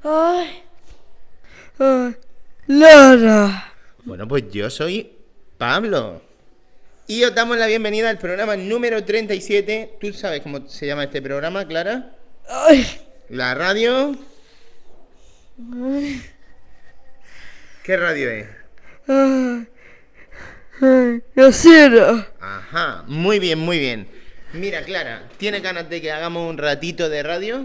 Ay, ay, Lara. Bueno, pues yo soy Pablo. Y os damos la bienvenida al programa número 37. ¿Tú sabes cómo se llama este programa, Clara? Ay, La radio. ay, ¿Qué radio es? ay, ay, Yacira. Ajá, muy bien, muy bien. Mira, Clara, ¿tienes ganas de que hagamos un ratito de radio?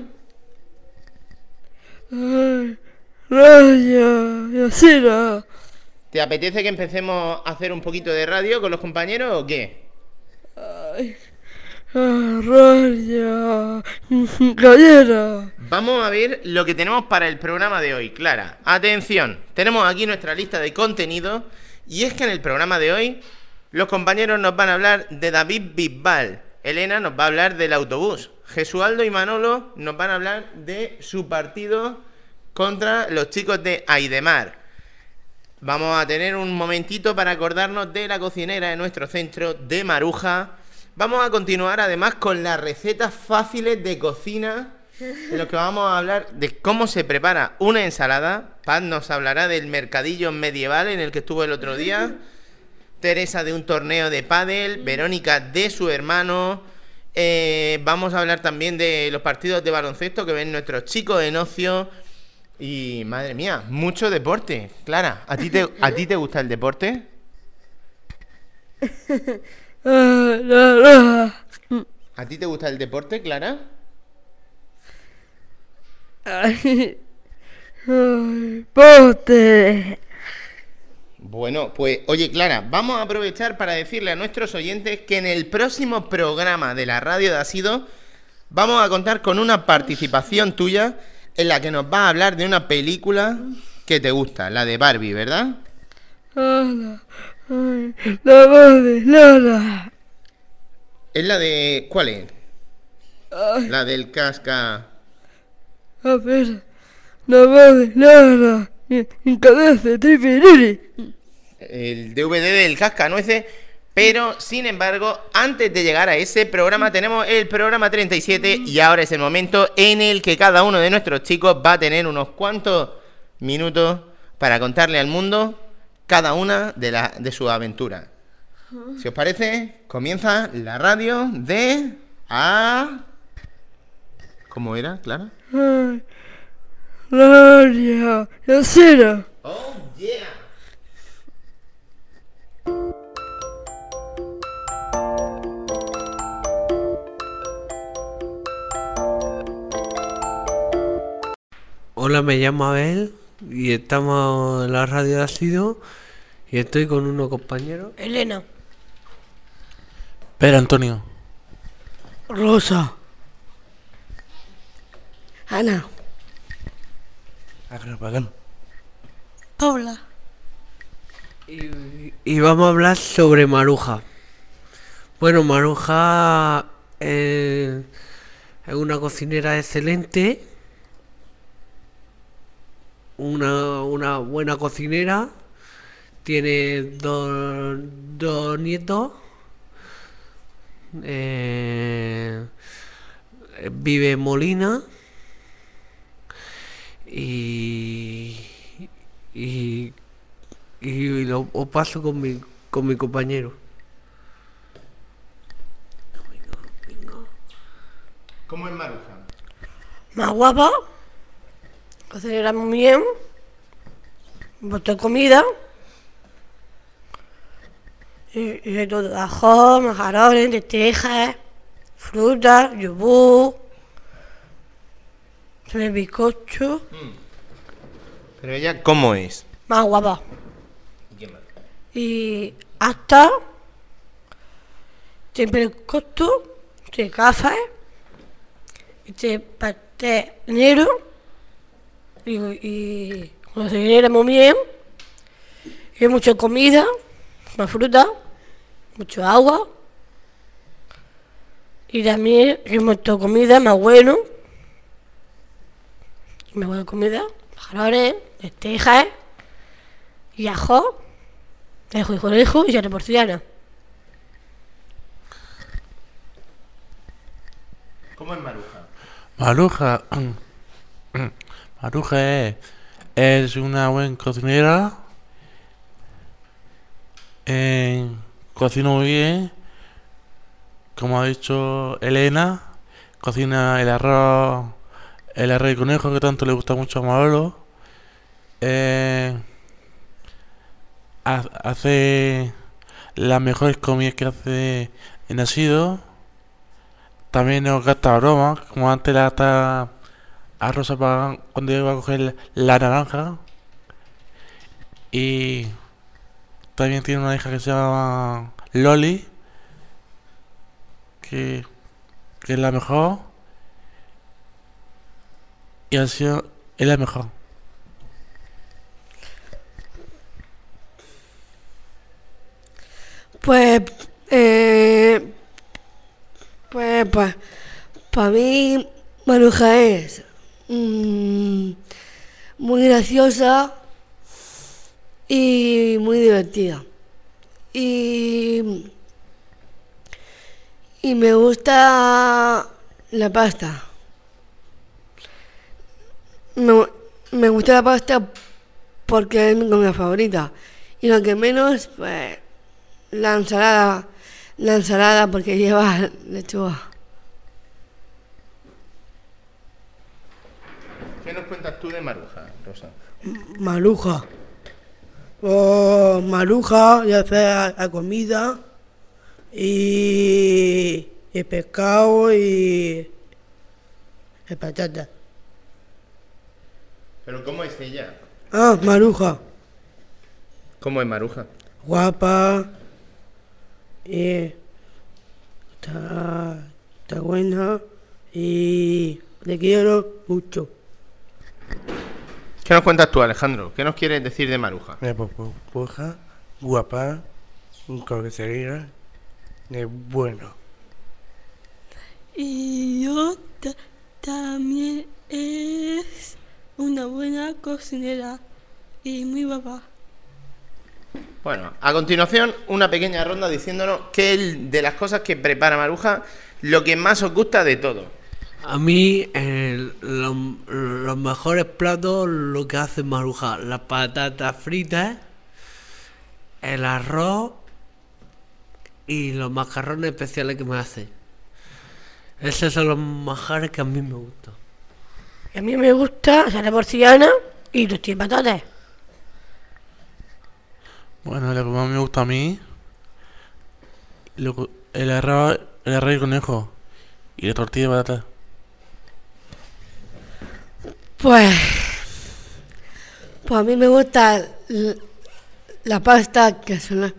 Ay, Raya, Yacira. ¿Te apetece que empecemos a hacer un poquito de radio con los compañeros o qué? Ay, Raya, Gallera. Vamos a ver lo que tenemos para el programa de hoy, Clara. Atención, tenemos aquí nuestra lista de contenido y es que en el programa de hoy los compañeros nos van a hablar de David Bisbal, Elena nos va a hablar del autobús, Jesualdo y Manolo nos van a hablar de su partido contra los chicos de Aidemar. Vamos a tener un momentito para acordarnos de la cocinera de nuestro centro de Maruja. Vamos a continuar además con las recetas fáciles de cocina, en los que vamos a hablar de cómo se prepara una ensalada. Paz nos hablará del mercadillo medieval en el que estuvo el otro día. Teresa de un torneo de pádel, Verónica de su hermano. Vamos a hablar también de los partidos de baloncesto que ven nuestros chicos en ocio. Y madre mía, mucho deporte. Clara, ¿a ti te gusta el deporte? ¿A ti te gusta el deporte, Clara? Ay, ay, pote. Bueno, pues oye, Clara, vamos a aprovechar para decirle a nuestros oyentes que en el próximo programa de la radio de Asido vamos a contar con una participación tuya en la que nos vas a hablar de una película que te gusta, la de Barbie, ¿verdad? Ay, la voz de Lara. ¿Es la de... ¿Cuál es? Ay, La del casca... a ver, la voz de Lara. Encadece, tripiriri. El DVD del cascanueces. Pero, sin embargo, antes de llegar a ese programa tenemos el programa 37 y ahora es el momento en el que cada uno de nuestros chicos va a tener unos cuantos minutos para contarle al mundo cada una de sus aventuras. Si os parece, comienza la radio de... ¿Cómo era, Clara? Ay, Raya, Yacira. ¡Oh, yeah! Hola, me llamo Abel y estamos en la radio de Asido y estoy con unos compañeros. Elena. Pero Antonio. Rosa. Ana. Agravagán. Paula. Y vamos a hablar sobre Maruja. Bueno, Maruja es una cocinera excelente, una buena cocinera, tiene dos nietos, vive en Molina y os paso con mi compañero. ¿Cómo es Maruja? Más guapa, cocinera muy bien, botó comida, y de todo, ajo, majarones, lentejas, frutas, yogur, bizcocho, Pero ella, ¿cómo es? más guapa. ¿Quién más? Y hasta siempre costo, de café, de pastel negro, y cocinera muy bien, y mucha comida, más fruta, mucho agua, y también y mucha comida más bueno, comida, majarones, lentejas y ajo, hijo y chile porcellana. ¿Cómo es Maruja? Maruja. Maruja es una buena cocinera. Cocina muy bien. Como ha dicho Elena, cocina el arroz de conejo que tanto le gusta mucho a Manolo. Hace las mejores comidas que hace en Asido. También nos gasta bromas, como antes la gasta a Rosa cuando iba a coger la naranja. Y también tiene una hija que se llama Loli, que, que es la mejor. Y así es la mejor. Pues, pues, para mí, Maruja es muy graciosa y muy divertida. Y, y me gusta la pasta. Me, me gusta la pasta porque es mi comida favorita. Y lo que menos, pues, la ensalada. La ensalada porque lleva lechuga. ¿Qué nos cuentas tú de Maruja, Rosa? Maruja. Maruja, ya sea la comida y el pescado y el patata. ¿Pero cómo es ella? Ah, Maruja. ¿Cómo es Maruja? Guapa. Y está buena y le quiero mucho. ¿Qué nos cuentas tú, Alejandro? ¿Qué nos quieres decir de Maruja? Puja, guapa, coquetería, es bueno. Y yo también es una buena cocinera y muy guapa. Bueno, a continuación, una pequeña ronda diciéndonos qué es de las cosas que prepara Maruja lo que más os gusta de todo. A mí, los mejores platos, lo que hace Maruja, las patatas fritas, el arroz y los macarrones especiales que me hace. Esos son los manjares que a mí me gustan. A mí me gusta la porcellana y los de patatas. Bueno, lo que más me gusta a mí, el arroz de conejo y la tortilla de patata. Pues a mí me gusta la pasta que son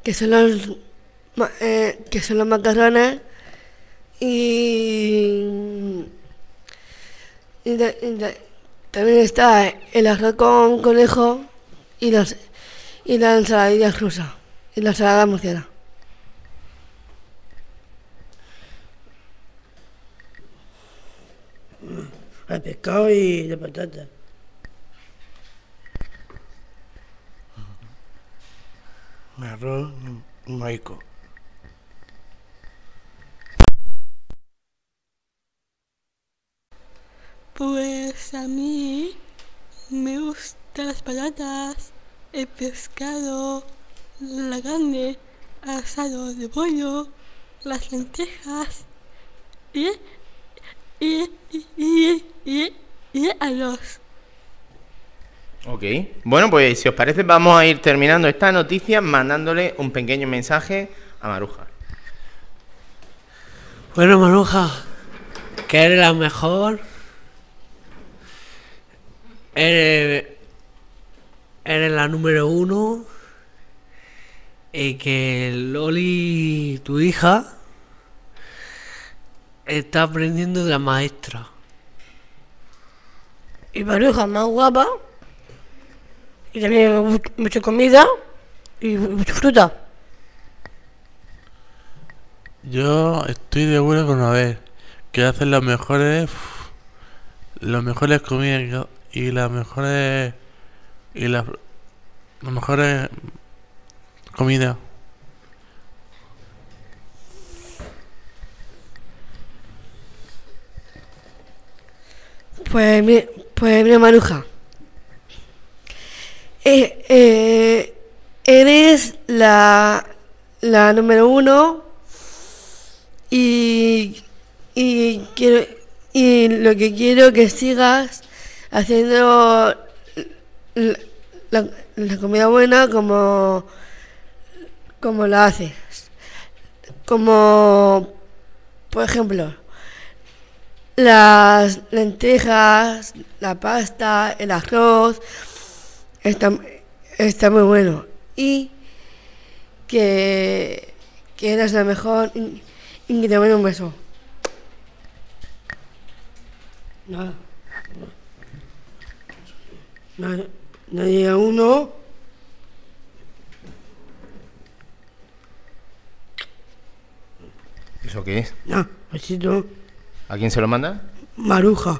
los macarrones y también está el arroz con conejo y la ensaladilla rusa y la ensalada murciana. El pescado y la patata. Arroz, maico. Pues a mí me gustan las patatas, el pescado, la carne, asado de pollo, las lentejas y el arroz. Ok. Bueno, pues si os parece, vamos a ir terminando esta noticia mandándole un pequeño mensaje a Maruja. Bueno, Maruja, que eres la mejor. Eres la número 1. Y que Loli, tu hija, está aprendiendo de la maestra. Y Maruja más guapa. Y también mucha comida y mucha fruta. Yo estoy de acuerdo con Abel, que hacen las mejores comidas y las mejores comidas. Pues Pues mira, Maruja. Eres la número 1 y lo que quiero que sigas haciendo la comida buena como la haces. Como, por ejemplo, las lentejas, la pasta, el arroz, está muy bueno. Y que eres la mejor y que te mando un beso. Nada. Nadie a uno. ¿Eso qué es? No, besito. ¿A quién se lo manda? Maruja.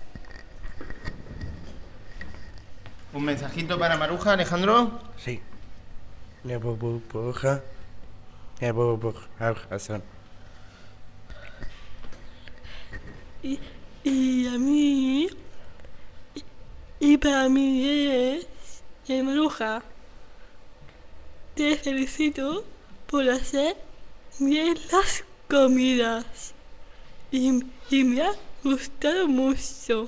¿Un mensajito para Maruja, Alejandro? Sí. Ya puedo. Y a mí. Y para mí es. Maruja. Te felicito por hacer bien las comidas. Y me ha gustado mucho.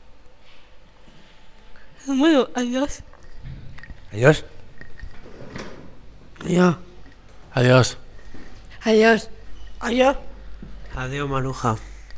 Bueno, adiós. Adiós. Adiós. Adiós. Adiós. Adiós. Adiós, Maruja.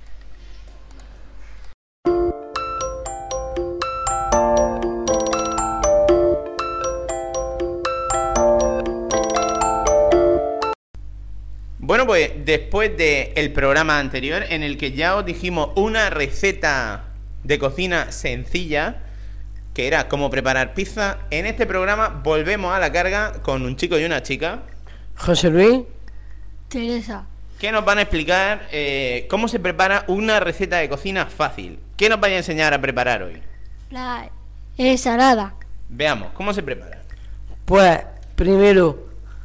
Bueno, pues después del programa anterior en el que ya os dijimos una receta de cocina sencilla, que era cómo preparar pizza, en este programa volvemos a la carga con un chico y una chica José Luis. Teresa. que nos van a explicar cómo se prepara una receta de cocina fácil. ¿Qué nos vais a enseñar a preparar hoy? La ensalada. Veamos, ¿cómo se prepara? Pues primero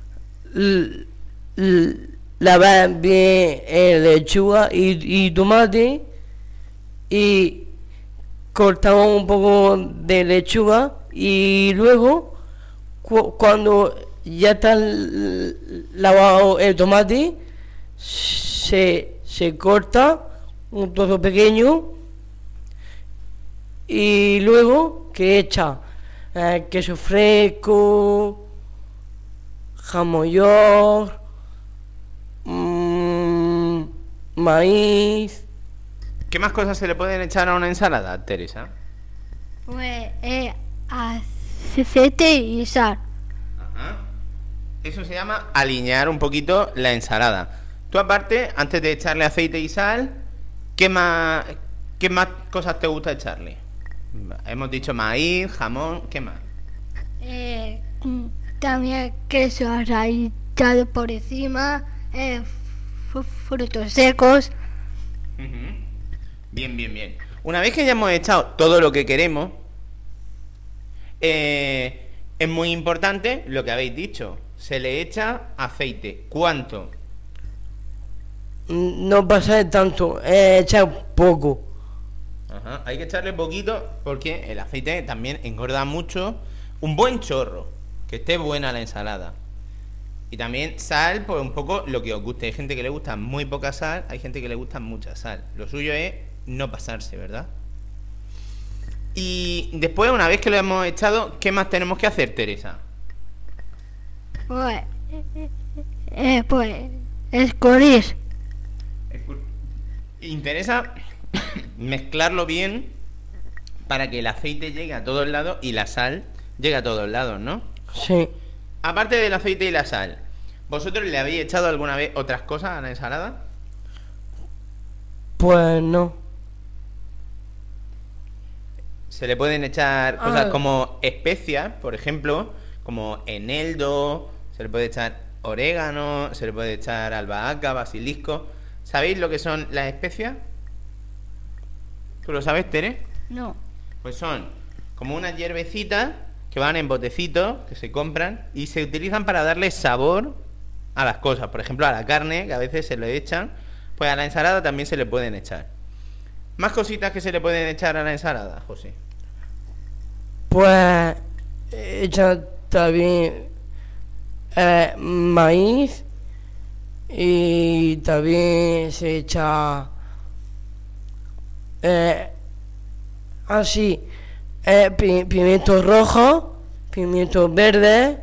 lavar bien lechuga y tomate y cortamos un poco de lechuga y luego cuando ya está lavado el tomate se corta un trozo pequeño y luego que echa queso fresco, jamón york, maíz. ¿Qué más cosas se le pueden echar a una ensalada, Teresa? Pues aceite y sal. Ajá. Eso se llama aliñar un poquito la ensalada. Tú aparte, antes de echarle aceite y sal, ¿qué más cosas te gusta echarle? Hemos dicho maíz, jamón, ¿qué más? También queso rallado por encima, frutos secos. Ujú. Bien. Una vez que ya hemos echado todo lo que queremos, es muy importante lo que habéis dicho. Se le echa aceite. ¿Cuánto? No pasa de tanto, echa poco. Ajá. Hay que echarle poquito porque el aceite también engorda mucho. Un buen chorro, que esté buena la ensalada. Y también sal, pues un poco lo que os guste. Hay gente que le gusta muy poca sal, hay gente que le gusta mucha sal. Lo suyo es no pasarse, ¿verdad? Y después, una vez que lo hemos echado, ¿qué más tenemos que hacer, Teresa? Pues escurrir. Interesa mezclarlo bien para que el aceite llegue a todos lados y la sal llegue a todos lados, ¿no? Sí. Aparte del aceite y la sal, ¿vosotros le habéis echado alguna vez otras cosas a la ensalada? Pues no. Se le pueden echar cosas como especias, por ejemplo, como eneldo, se le puede echar orégano, se le puede echar albahaca, basilisco. ¿Sabéis lo que son las especias? ¿Tú lo sabes, Tere? No. Pues son como unas hierbecitas que van en botecitos, que se compran y se utilizan para darle sabor a las cosas. Por ejemplo, a la carne, que a veces se le echan, pues a la ensalada también se le pueden echar. Más cositas que se le pueden echar a la ensalada, José. Pues echa también maíz y también se echa así pimiento rojo, pimiento verde,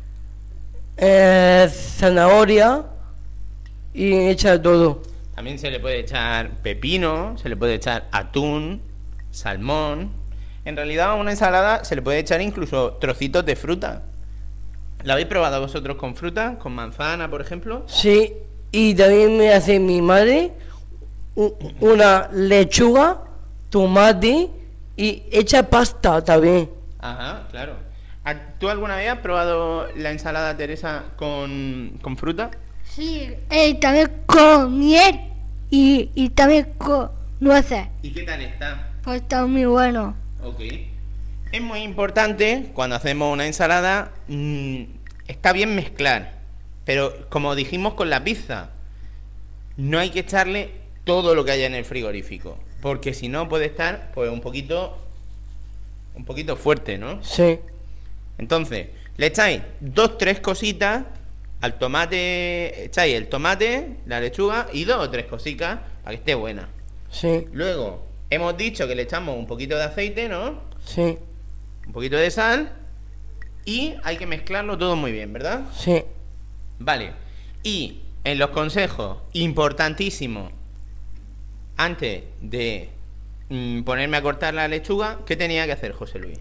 zanahoria y echa todo. También se le puede echar pepino, se le puede echar atún, salmón. En realidad a una ensalada se le puede echar incluso trocitos de fruta. ¿La habéis probado vosotros con fruta? ¿Con manzana, por ejemplo? Sí, y también me hace mi madre una lechuga, tomate y echa pasta también. Ajá, claro. ¿Tú alguna vez has probado la ensalada, Teresa, con fruta? Sí, también con miel y también con nueces. ¿Y qué tal está? Pues está muy bueno. Ok. Es muy importante cuando hacemos una ensalada, está bien mezclar, pero como dijimos con la pizza, no hay que echarle todo lo que haya en el frigorífico, porque si no puede estar pues un poquito fuerte, ¿no? Sí, Entonces, le echáis 2-3 cositas al tomate, echáis el tomate, la lechuga y 2 o 3 cositas para que esté buena. sí, Luego, hemos dicho que le echamos un poquito de aceite, ¿no? sí, Un poquito de sal y hay que mezclarlo todo muy bien, ¿verdad? sí. Vale. Y en los consejos, importantísimo, antes de ponerme a cortar la lechuga, ¿qué tenía que hacer, José Luis?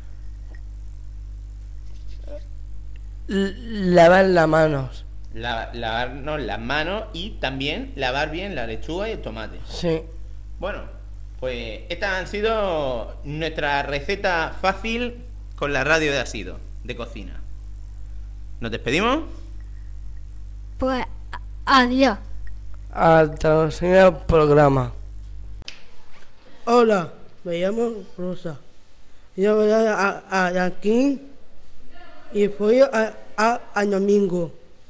Lavar las manos. Lavarnos las manos y también lavar bien la lechuga y el tomate. Sí, Bueno, pues estas han sido nuestra receta fácil con la radio de ácido de cocina. ¿Nos despedimos? Pues adiós. hasta el siguiente programa. Hola, me llamo Rosa. Yo voy a aquí y fui a domingo.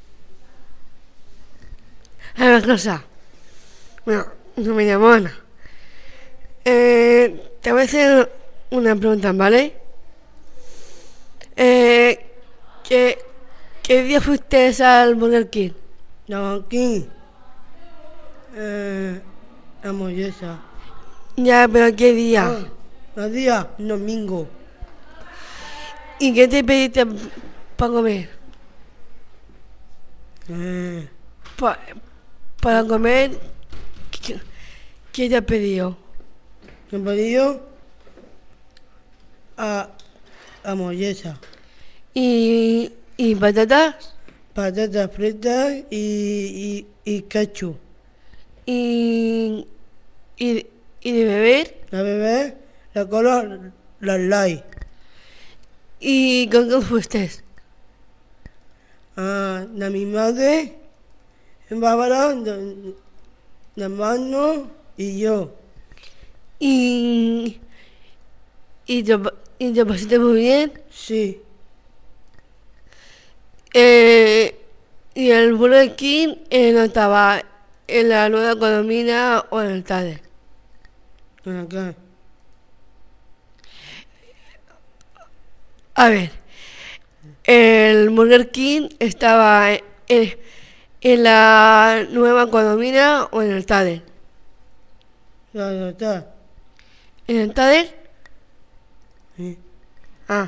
A ver, cosa. Bueno, no me llamo Ana. Te voy a hacer una pregunta, ¿vale? ¿Qué día fuiste al Burger King? Aquí, hamburguesa. Ya, pero ¿qué día? El día domingo. ¿Y qué te pediste para comer? Para comer, ¿qué te has pedido? Me pedido a hamburguesa, ¿Y patatas? patatas fritas y ketchup. ¿Y de beber? La bebé, la cola, la light. ¿Y con qué fuiste? De mi madre, Bárbara, de hermano y yo. ¿Y te pasaste muy bien? Sí, ¿Y el Burger King no estaba en la Nueva Colomina o en el Tade? acá. A ver, el Burger King estaba en la Nueva Colomina o en el Tade. Ya está. ¿En el Tade? Sí. Ah.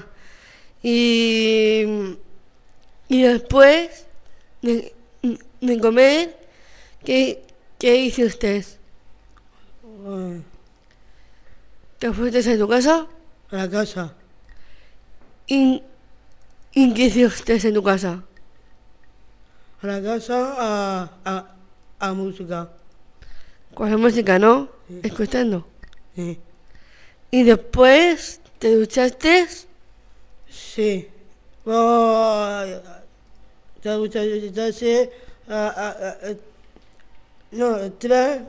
Y después de comer, ¿qué hizo usted? Ah, ¿Te fuiste a tu casa? a la casa, ¿Y qué hizo usted en tu casa? a la casa, a música. Con la música, ¿no? Escuchando. Sí. ¿Y después te duchaste? Sí. Oh, te gusta hacer no, tres,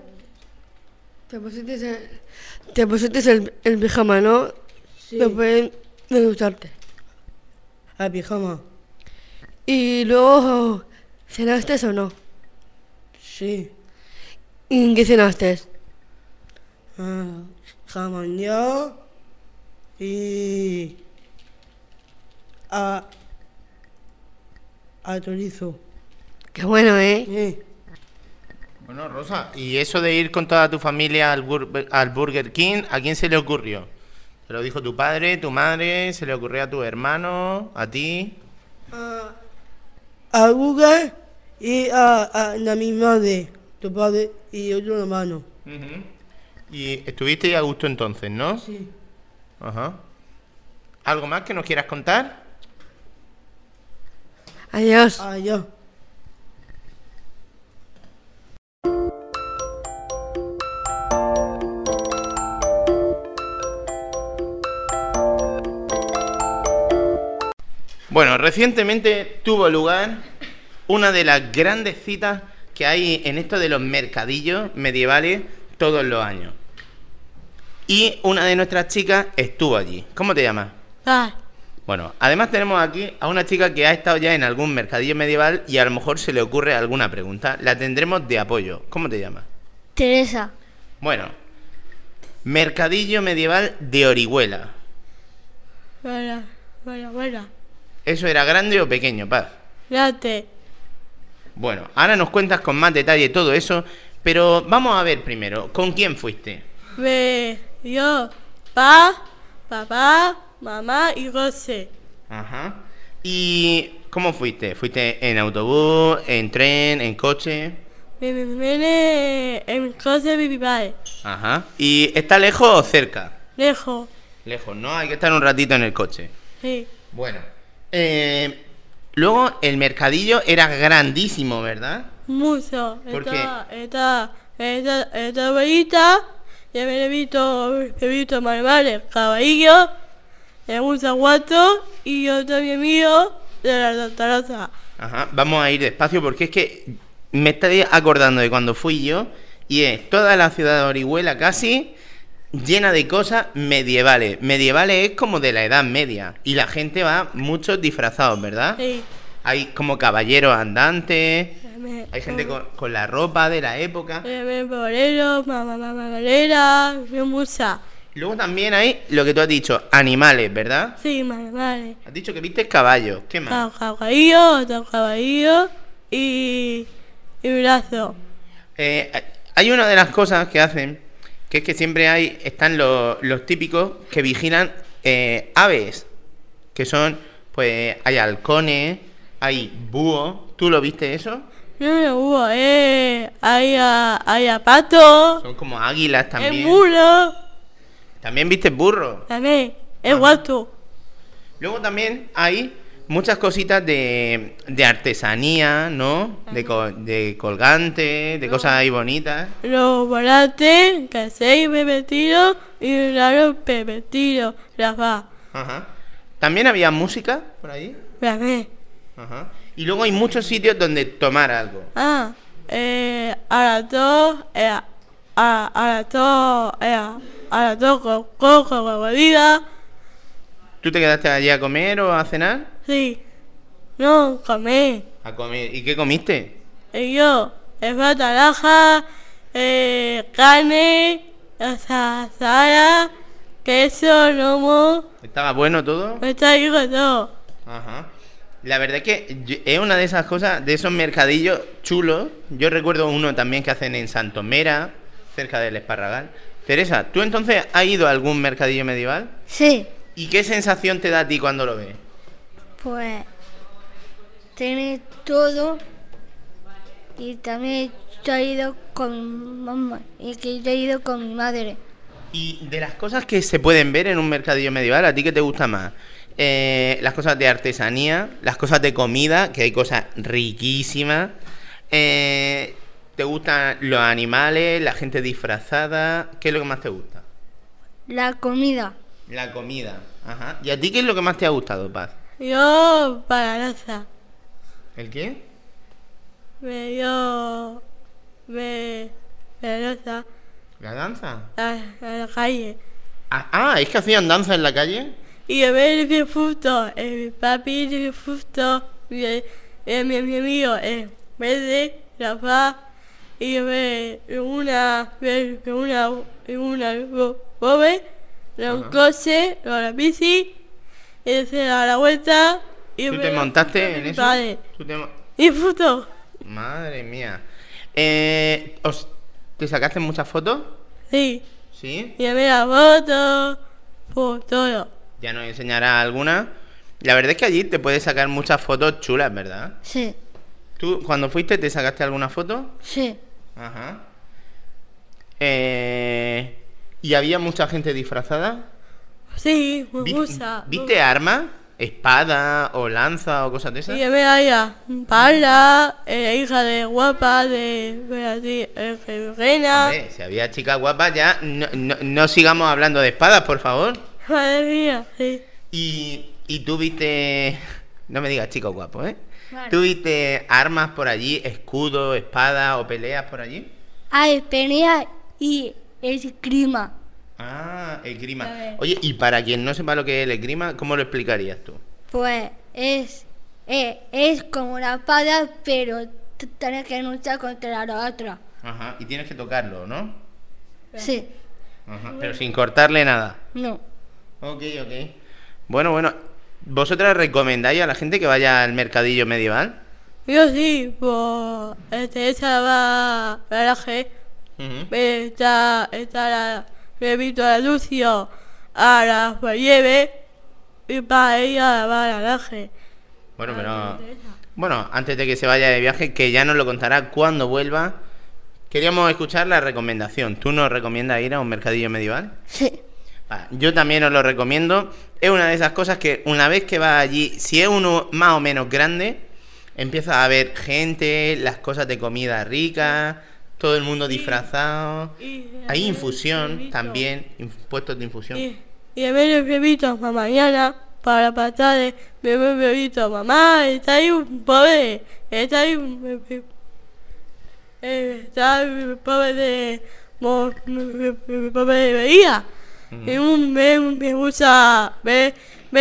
Te pusiste el pijama, ¿no? sí, Después de ducharte. a pijama. ¿Y luego cenaste o no? Sí. ¿Y qué cenaste? jamón y a chorizo. Qué bueno, ¿eh? Bueno, Rosa, ¿y eso de ir con toda tu familia al Burger King, a quién se le ocurrió? ¿Te lo dijo tu padre, tu madre? ¿Se le ocurrió a tu hermano, a ti? A Google y a mi madre, tu padre y otro hermano. Ujú. Y estuviste a gusto entonces, ¿no? Sí. Ajá. ¿Algo más que nos quieras contar? Adiós. Adiós. Bueno, recientemente tuvo lugar una de las grandes citas que hay en esto de los mercadillos medievales todos los años. Y una de nuestras chicas estuvo allí. ¿Cómo te llamas? Ah, Bueno, además tenemos aquí a una chica que ha estado ya en algún mercadillo medieval y a lo mejor se le ocurre alguna pregunta. La tendremos de apoyo. ¿Cómo te llamas? Teresa. Bueno, mercadillo medieval de Orihuela. Bueno. ¿Eso era grande o pequeño, Paz? Grande. Bueno, ahora nos cuentas con más detalle todo eso, pero vamos a ver primero, ¿con quién fuiste? Yo, papá, mamá y José. Ajá. ¿Y cómo fuiste? ¿Fuiste en autobús, en tren, en coche? Viene en José mi padre. Ajá. ¿Y está lejos o cerca? Lejos. Lejos, ¿no? Hay que estar un ratito en el coche. Sí. Bueno. Luego el mercadillo era grandísimo, ¿verdad? Mucho. ¿Por qué? Esta bonita. Ya me he visto animales, caballos, un zaguato y yo también mío de la doctora. Ajá. Vamos a ir despacio porque es que me estoy acordando de cuando fui yo y es toda la ciudad de Orihuela casi llena de cosas medievales. Medievales es como de la Edad Media y la gente va muchos disfrazados, ¿verdad? Sí. Hay como caballeros andantes, hay gente con la ropa de la época. Bolero, mamalera, musa. Luego también hay lo que tú has dicho, animales, ¿verdad? Sí, animales. Has dicho que viste caballos, ¿qué más? Otro caballo y brazo. Hay una de las cosas que hacen, que es que siempre están los típicos que vigilan aves, que son, pues, hay halcones, hay búhos. ¿Tú lo viste eso? No hubo, hay pato, Son como águilas el también. burro, También viste burro. también, el gato. Luego también hay muchas cositas de artesanía, ¿no? De colgantes, de cosas ahí bonitas. Los volantes, que seis pepetinos y raro pepetino, las va. Ajá. También había música por ahí. También. Ajá. Y luego hay muchos sitios donde tomar algo. A las dos, con bebida. ¿Tú te quedaste allí a comer o a cenar? Sí. No, comé. A comer. ¿Y qué comiste? Y yo, naranja, carne, asada, queso, lomo. ¿Estaba bueno todo? Está ahí con todo. Ajá. La verdad es que es una de esas cosas, de esos mercadillos chulos. Yo recuerdo uno también que hacen en Santomera, cerca del Esparragal. Teresa, ¿tú entonces has ido a algún mercadillo medieval? Sí. ¿Y qué sensación te da a ti cuando lo ves? Pues tiene todo y también yo he ido con mi mamá y que yo he ido con mi madre. Y de las cosas que se pueden ver en un mercadillo medieval, ¿a ti qué te gusta más? Las cosas de artesanía, las cosas de comida, que hay cosas riquísimas. ¿Te gustan los animales, la gente disfrazada? ¿Qué es lo que más te gusta? La comida. La comida, ajá. ¿Y a ti qué es lo que más te ha gustado, Paz? Yo para la casa. ¿El qué? Me rosa ¿La danza? a la calle. ¿Es que hacían danza en la calle? Y yo me di fruto, mi papi di fruto, mi amigo, verde, Rafa, y ve una bobe, un coche, la bici, y se da la vuelta y ¿Tú te montaste en eso? Vale. ¿Tú te mo- Y foto. Madre mía. ¿Te sacaste muchas fotos? Sí. Sí. Y me la foto, por todo. Ya nos enseñará alguna. La verdad es que allí te puedes sacar muchas fotos chulas, ¿verdad? Sí, ¿Tú cuando fuiste te sacaste alguna foto? sí, Ajá. ¿Y había mucha gente disfrazada? Sí, me Vi- gusta. ¿Viste armas? ¿Espada o lanza o cosas de esas? Y me haya Paula, hija de guapa de Beatriz Reina. Hombre, si había chicas guapas ya, no sigamos hablando de espadas, por favor. Madre mía, sí. Y tú viste... No me digas chicos guapos, ¿eh? Vale. ¿Tú viste armas por allí, escudo, espada o peleas por allí? hay pelea y esgrima. Ah, esgrima. A ver. Oye, y para quien no sepa lo que es el esgrima, ¿cómo lo explicarías tú? Pues es como una espada, pero tienes que luchar contra la otra. Ajá, y tienes que tocarlo, ¿no? Sí, Ajá, pero sin cortarle nada. no. Ok. Bueno, ¿vosotras recomendáis a la gente que vaya al mercadillo medieval? Yo sí, pues esa va garaje. Ujú. Está la bebito a Lucio a la lleve y para ella va a garaje. Bueno, pero... Bueno, antes de que se vaya de viaje, que ya nos lo contará cuando vuelva, queríamos escuchar la recomendación. ¿Tú nos recomiendas ir a un mercadillo medieval? Sí, Yo también os lo recomiendo. Es una de esas cosas que una vez que vas allí, si es uno más o menos grande, empieza a ver gente, las cosas de comida ricas, todo el mundo disfrazado. Hay infusión también, puestos de infusión. Y a ver el bebito para mañana, para la tarde, bebé el bebito, mamá, está ahí un pobre, está ahí un bebé. Está el pobre de... pobre de veía. Y me gusta ver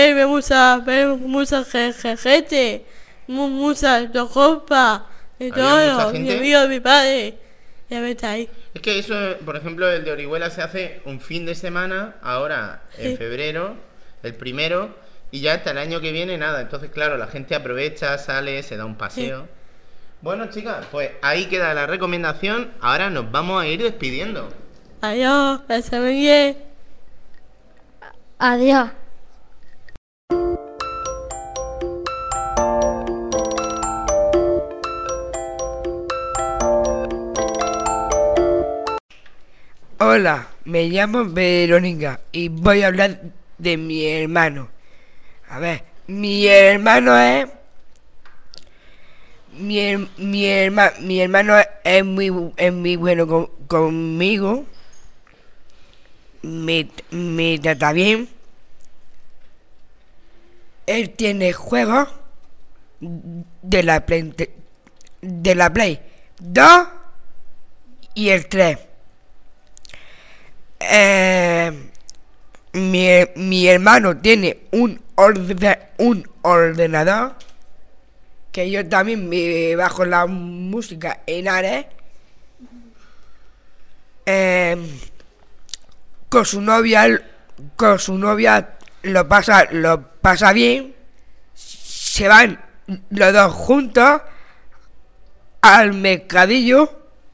mucha gente, mucha ropa, y ¿Había todo, mucha mi gente? amigo, mi padre, ya me está ahí. Es que eso, por ejemplo, el de Orihuela se hace un fin de semana, ahora en Sí. febrero, el primero, y ya hasta el año que viene nada. Entonces, claro, la gente aprovecha, sale, se da un paseo. Bueno, chicas, pues ahí queda la recomendación. Ahora nos vamos a ir despidiendo. Adiós, pásame bien. adiós. Hola, me llamo Verónica y voy a hablar de mi hermano. A ver, mi hermano es... Mi hermano es muy bueno conmigo. Me trata bien. Él tiene juegos de la Play 2 y el 3. Mi hermano tiene un ordenador que yo también me bajo la música en Ares. Con su novia lo pasa bien. Se van los dos juntos al mercadillo.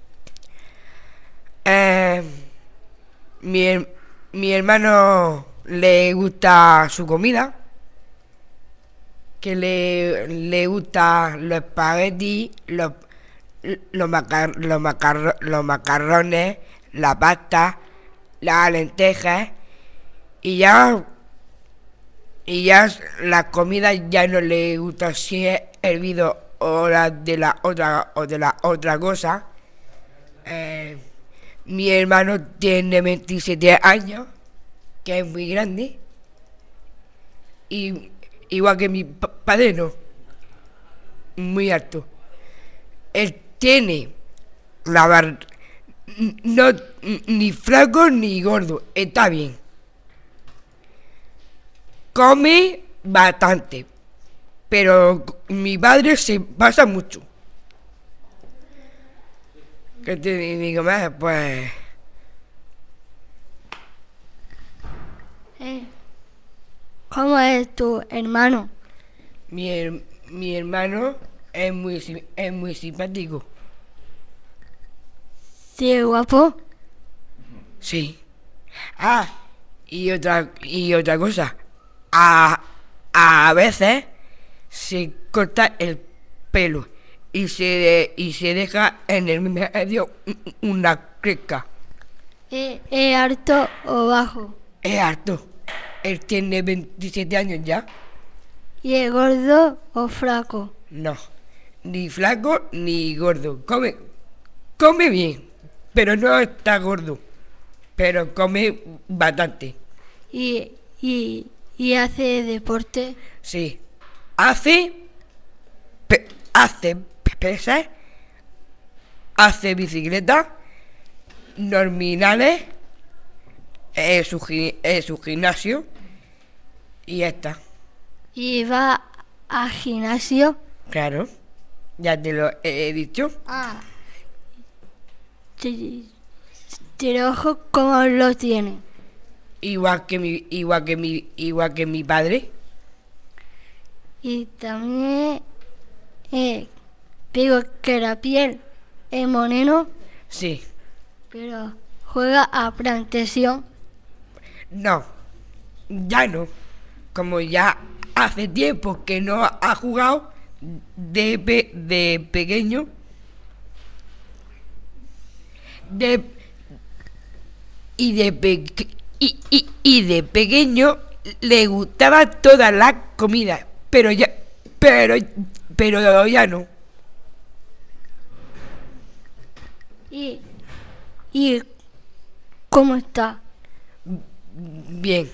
Mi hermano le gusta su comida, que le gusta los espaguetis, los macarrones, la pasta, las lentejas, y ya la comida ya no le gusta si es hervido o de la otra cosa. Mi hermano tiene 27 años, que es muy grande, y igual que mi padrino, muy alto. Él tiene no ni flaco ni gordo, está bien. Come bastante, pero mi padre se pasa mucho. ¿Qué te digo más? Pues ¿Cómo es tu hermano? mi hermano es muy simpático. ¿Sí es guapo? Sí. Ah, y otra cosa. A veces se corta el pelo y se deja en el medio una cresca. ¿Es alto o bajo? Es alto. Él tiene 27 años ya. ¿Y es gordo o flaco? No, ni flaco ni gordo. Come bien, pero no está gordo. Pero come bastante. ¿Y hace deporte? Sí. Hace pesas, hace bicicleta, nominales, su gimnasio y ya está. ¿Y va al gimnasio? Claro, ya te lo he dicho. Te ojo cómo lo tiene. Igual que mi padre. Y también digo que la piel es moreno, Sí. pero juega a plantación. No, ya no. Como ya hace tiempo que no ha jugado de pequeño. Y de pequeño le gustaba toda la comida, pero ya no. ¿Y cómo está? Bien.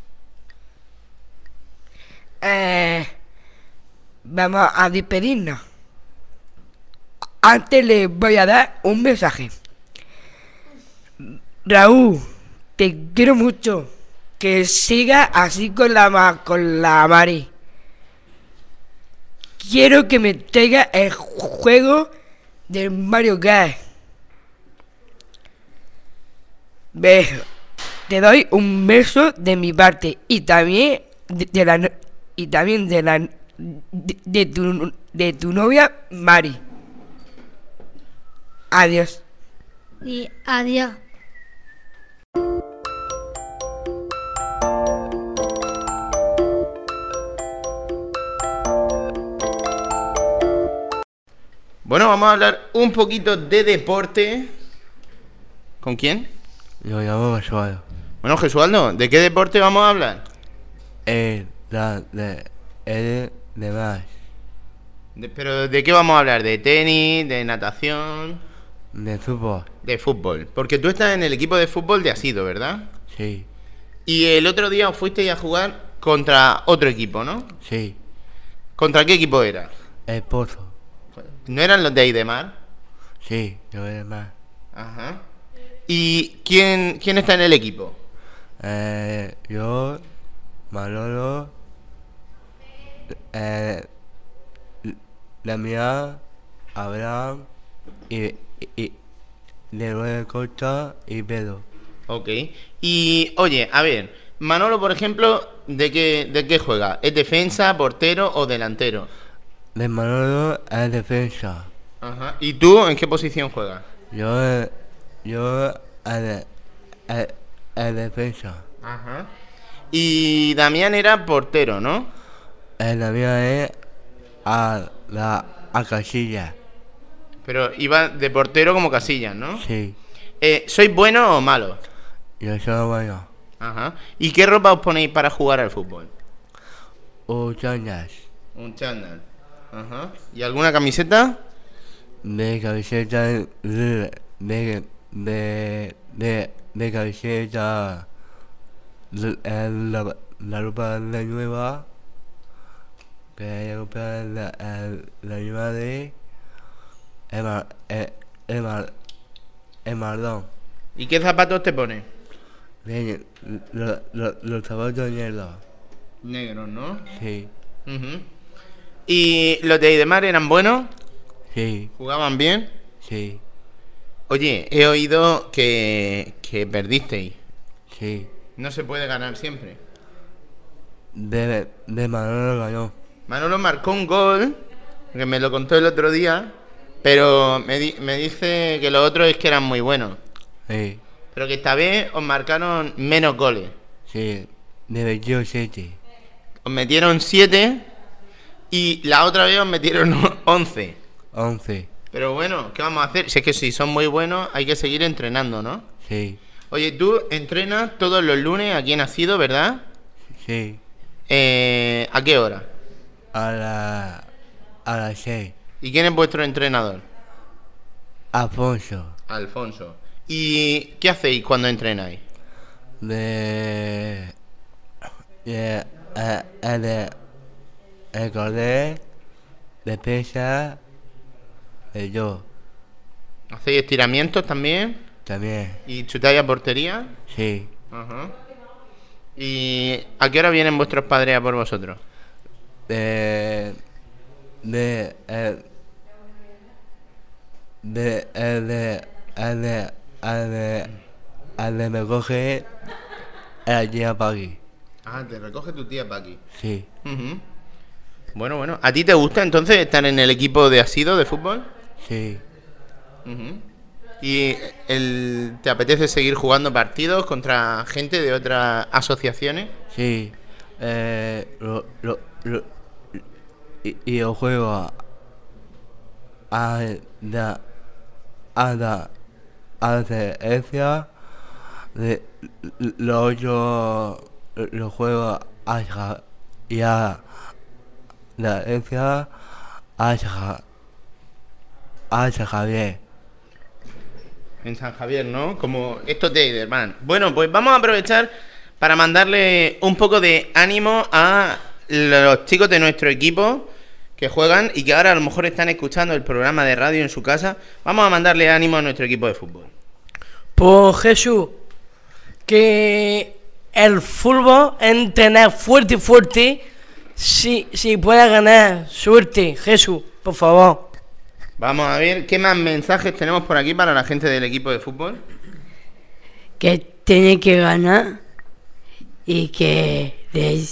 Vamos a despedirnos. Antes le voy a dar un mensaje. Raúl, te quiero mucho. Que siga así con la Mari. Quiero que me traiga el juego del Mario Kart. Te doy un beso de mi parte y también de tu novia Mari. Adiós. Y adiós. Bueno, vamos a hablar un poquito de deporte. ¿Con quién? Lo llamo Gesualdo. Bueno, Gesualdo, ¿de qué deporte vamos a hablar? De más. ¿Pero de qué vamos a hablar? ¿De tenis? ¿De natación? De fútbol. De fútbol. Porque tú estás en el equipo de fútbol de Asido, ¿verdad? Sí. Y el otro día os fuisteis a jugar contra otro equipo, ¿no? Sí. ¿Contra qué equipo era? El Pozo. ¿No eran los de Aidemar? Sí, yo de más. Ajá. ¿Y quién está en el equipo? Yo, Manolo, Damián, Abraham y Leroy Costa y Pedro. Ok. Y, oye, a ver, Manolo, por ejemplo, ¿de qué juega? ¿Es defensa, portero o delantero? De Manolo es defensa. Ajá. ¿Y tú en qué posición juegas? Yo es defensa. Ajá. Y Damián era portero, ¿no? La mía es a Casilla. Pero iba de portero como Casillas, ¿no? Sí. ¿Sois buenos o malos? Yo soy bueno. Ajá. ¿Y qué ropa os ponéis para jugar al fútbol? Uchandas. Un chándal. Ajá. ¿Y alguna camiseta? De camiseta de camiseta la ropa de nueva que ropa la nueva de el Mardón. ¿Y qué zapatos te pones? Los zapatos negros. Negros, ¿no? Sí. Ujú. ¿Y los de Aidemar eran buenos? Sí. ¿Jugaban bien? Sí. Oye, he oído que perdisteis. Sí. No se puede ganar siempre. De Manolo ganó. Manolo marcó un gol, que me lo contó el otro día, pero me dice que los otros es que eran muy buenos. Sí. Pero que esta vez os marcaron menos goles. Sí. De 27. Os metieron 7 y la otra vez os metieron 11. 11. Pero bueno, ¿qué vamos a hacer? Si es que si son muy buenos hay que seguir entrenando, ¿no? Sí. Oye, tú entrenas todos los lunes aquí en Asido, ¿verdad? Sí. ¿A qué hora? A las 6. ¿Y quién es vuestro entrenador? Alfonso. Alfonso. ¿Y qué hacéis cuando entrenáis? El correr, de pesa, yo ¿Hacéis estiramientos también? también. ¿Y chutáis a portería? Sí. Ajá. ¿Y a qué hora vienen vuestros padres a por vosotros? Me coge el día para aquí. Ah, te recoge tu tía Paqui. Sí. Ujú. Bueno. ¿A ti te gusta entonces estar en el equipo de Asido de fútbol? Sí. Ujú. ¿Y te apetece seguir jugando partidos contra gente de otras asociaciones? Sí. Y yo juego a la herencia de los juegos a la herencia a Javier. En San Javier, ¿no? Como estos de Eiderman. Bueno, pues vamos a aprovechar para mandarle un poco de ánimo a los chicos de nuestro equipo que juegan y que ahora a lo mejor están escuchando el programa de radio en su casa. Vamos a mandarle ánimo a nuestro equipo de fútbol. Pues Jesús, que el fútbol entrenar fuerte, si pueda ganar, suerte, Jesús, por favor. Vamos a ver qué más mensajes tenemos por aquí para la gente del equipo de fútbol. Que tiene que ganar y que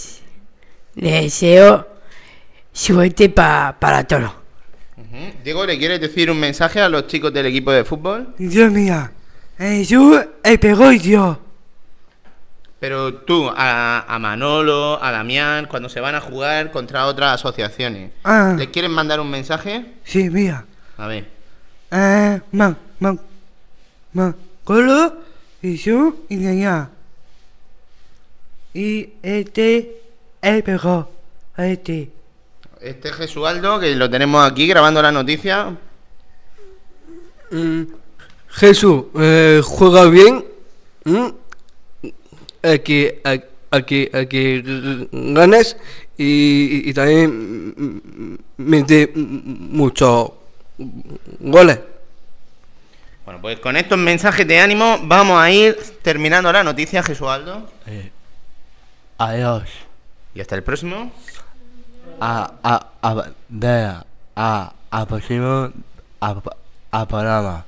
deseo suerte para todos. Uh-huh. Diego, ¿le quieres decir un mensaje a los chicos del equipo de fútbol? Dios mío, yo pegó yo. Pero tú, a Manolo, a Damián, cuando se van a jugar contra otras asociaciones, ¿les quieres mandar un mensaje? Sí, mira. A ver. Colo y yo y allá. Y pegó. Este es Jesualdo, que lo tenemos aquí grabando la noticia. Jesús, juega bien. Aquí ganes y también mete muchos goles. Bueno, pues con estos mensajes de ánimo vamos a ir terminando la noticia, Jesualdo. Adiós. Y hasta el próximo. Próximo programa.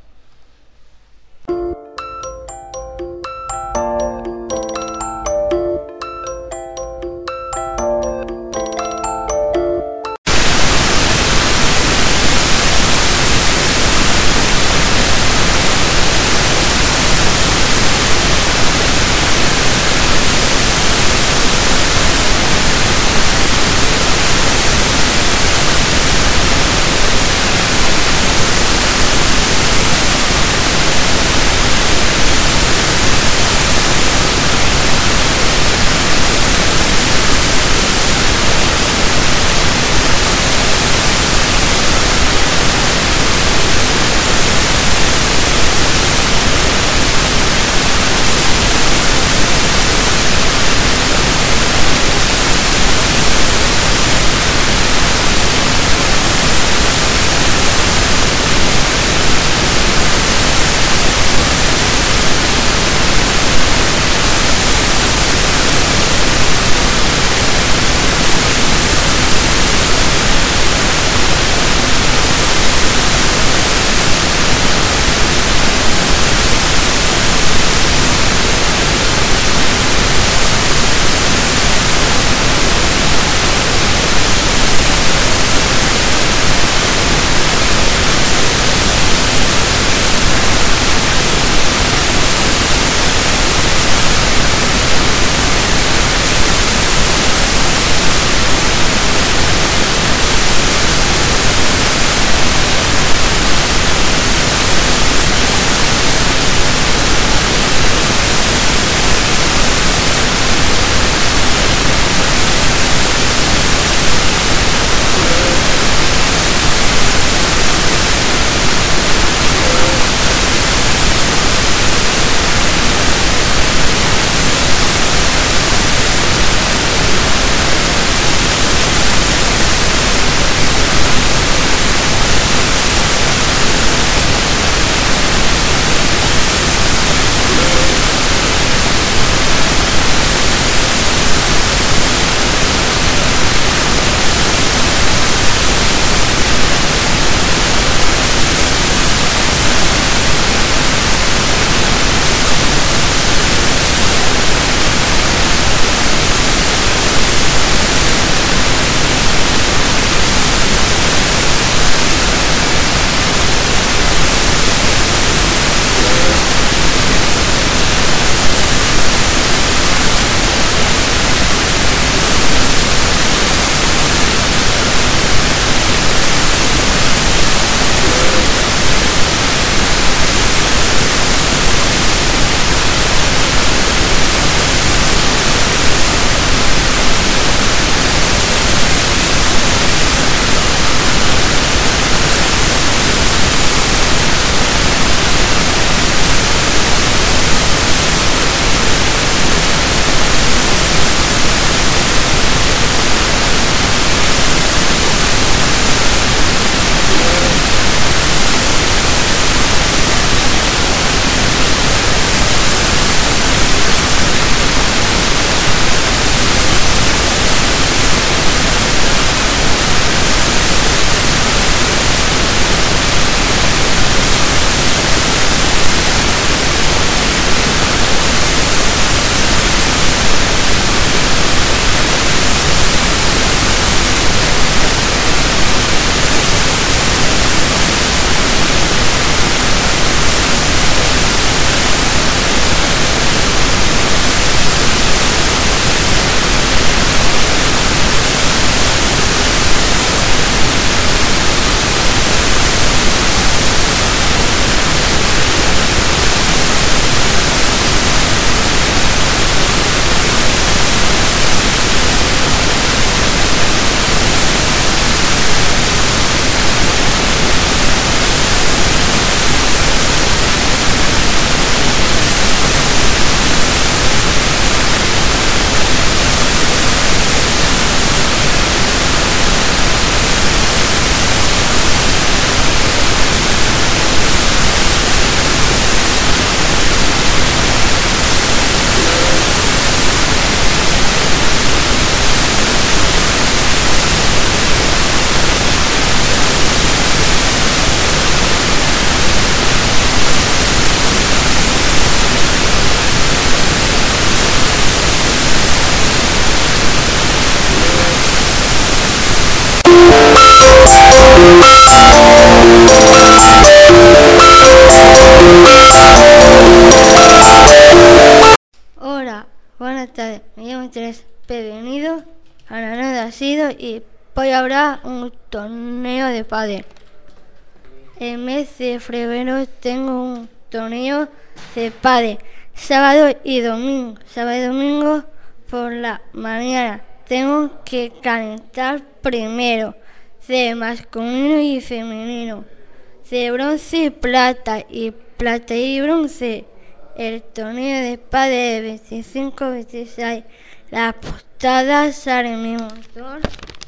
Hola, buenas tardes. Me llamo Andrés. Bienvenido a la nueva Asido y voy a hablar un torneo de pádel. El mes de febrero tengo un torneo de pádel, sábado y domingo. Sábado y domingo por la mañana. Tengo que calentar primero, de masculino y femenino, de bronce y plata y bronce. El torneo de pádel de 25-26. La portada sale mi motor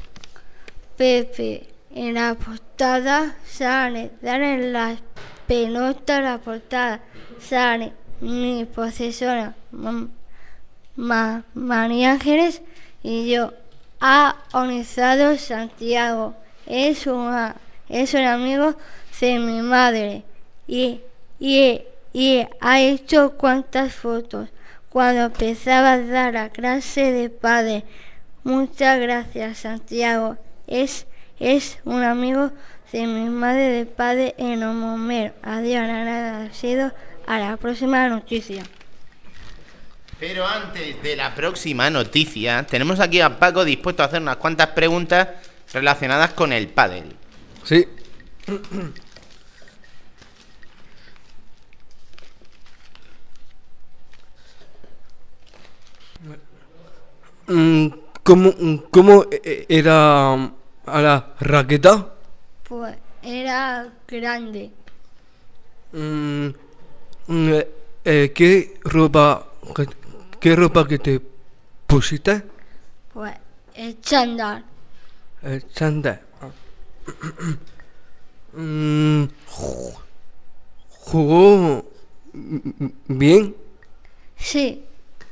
Pepe. En la portada sale darle las pelotas. La portada sale mi profesora María Ángeles y yo. Ha organizado Santiago. Es un amigo de mi madre y ha hecho cuantas fotos cuando empezaba a dar la clase de pádel. Muchas gracias, Santiago. Es un amigo de mi madre de pádel en Omomero. Adiós, nada ha sido. A la próxima noticia. Pero antes de la próxima noticia, tenemos aquí a Paco dispuesto a hacer unas cuantas preguntas relacionadas con el pádel. Sí. ¿Cómo era a la raqueta? Pues era grande. ¿Qué ropa que te pusiste? Pues el chándal. El chándal. ¿Jugó bien? Sí.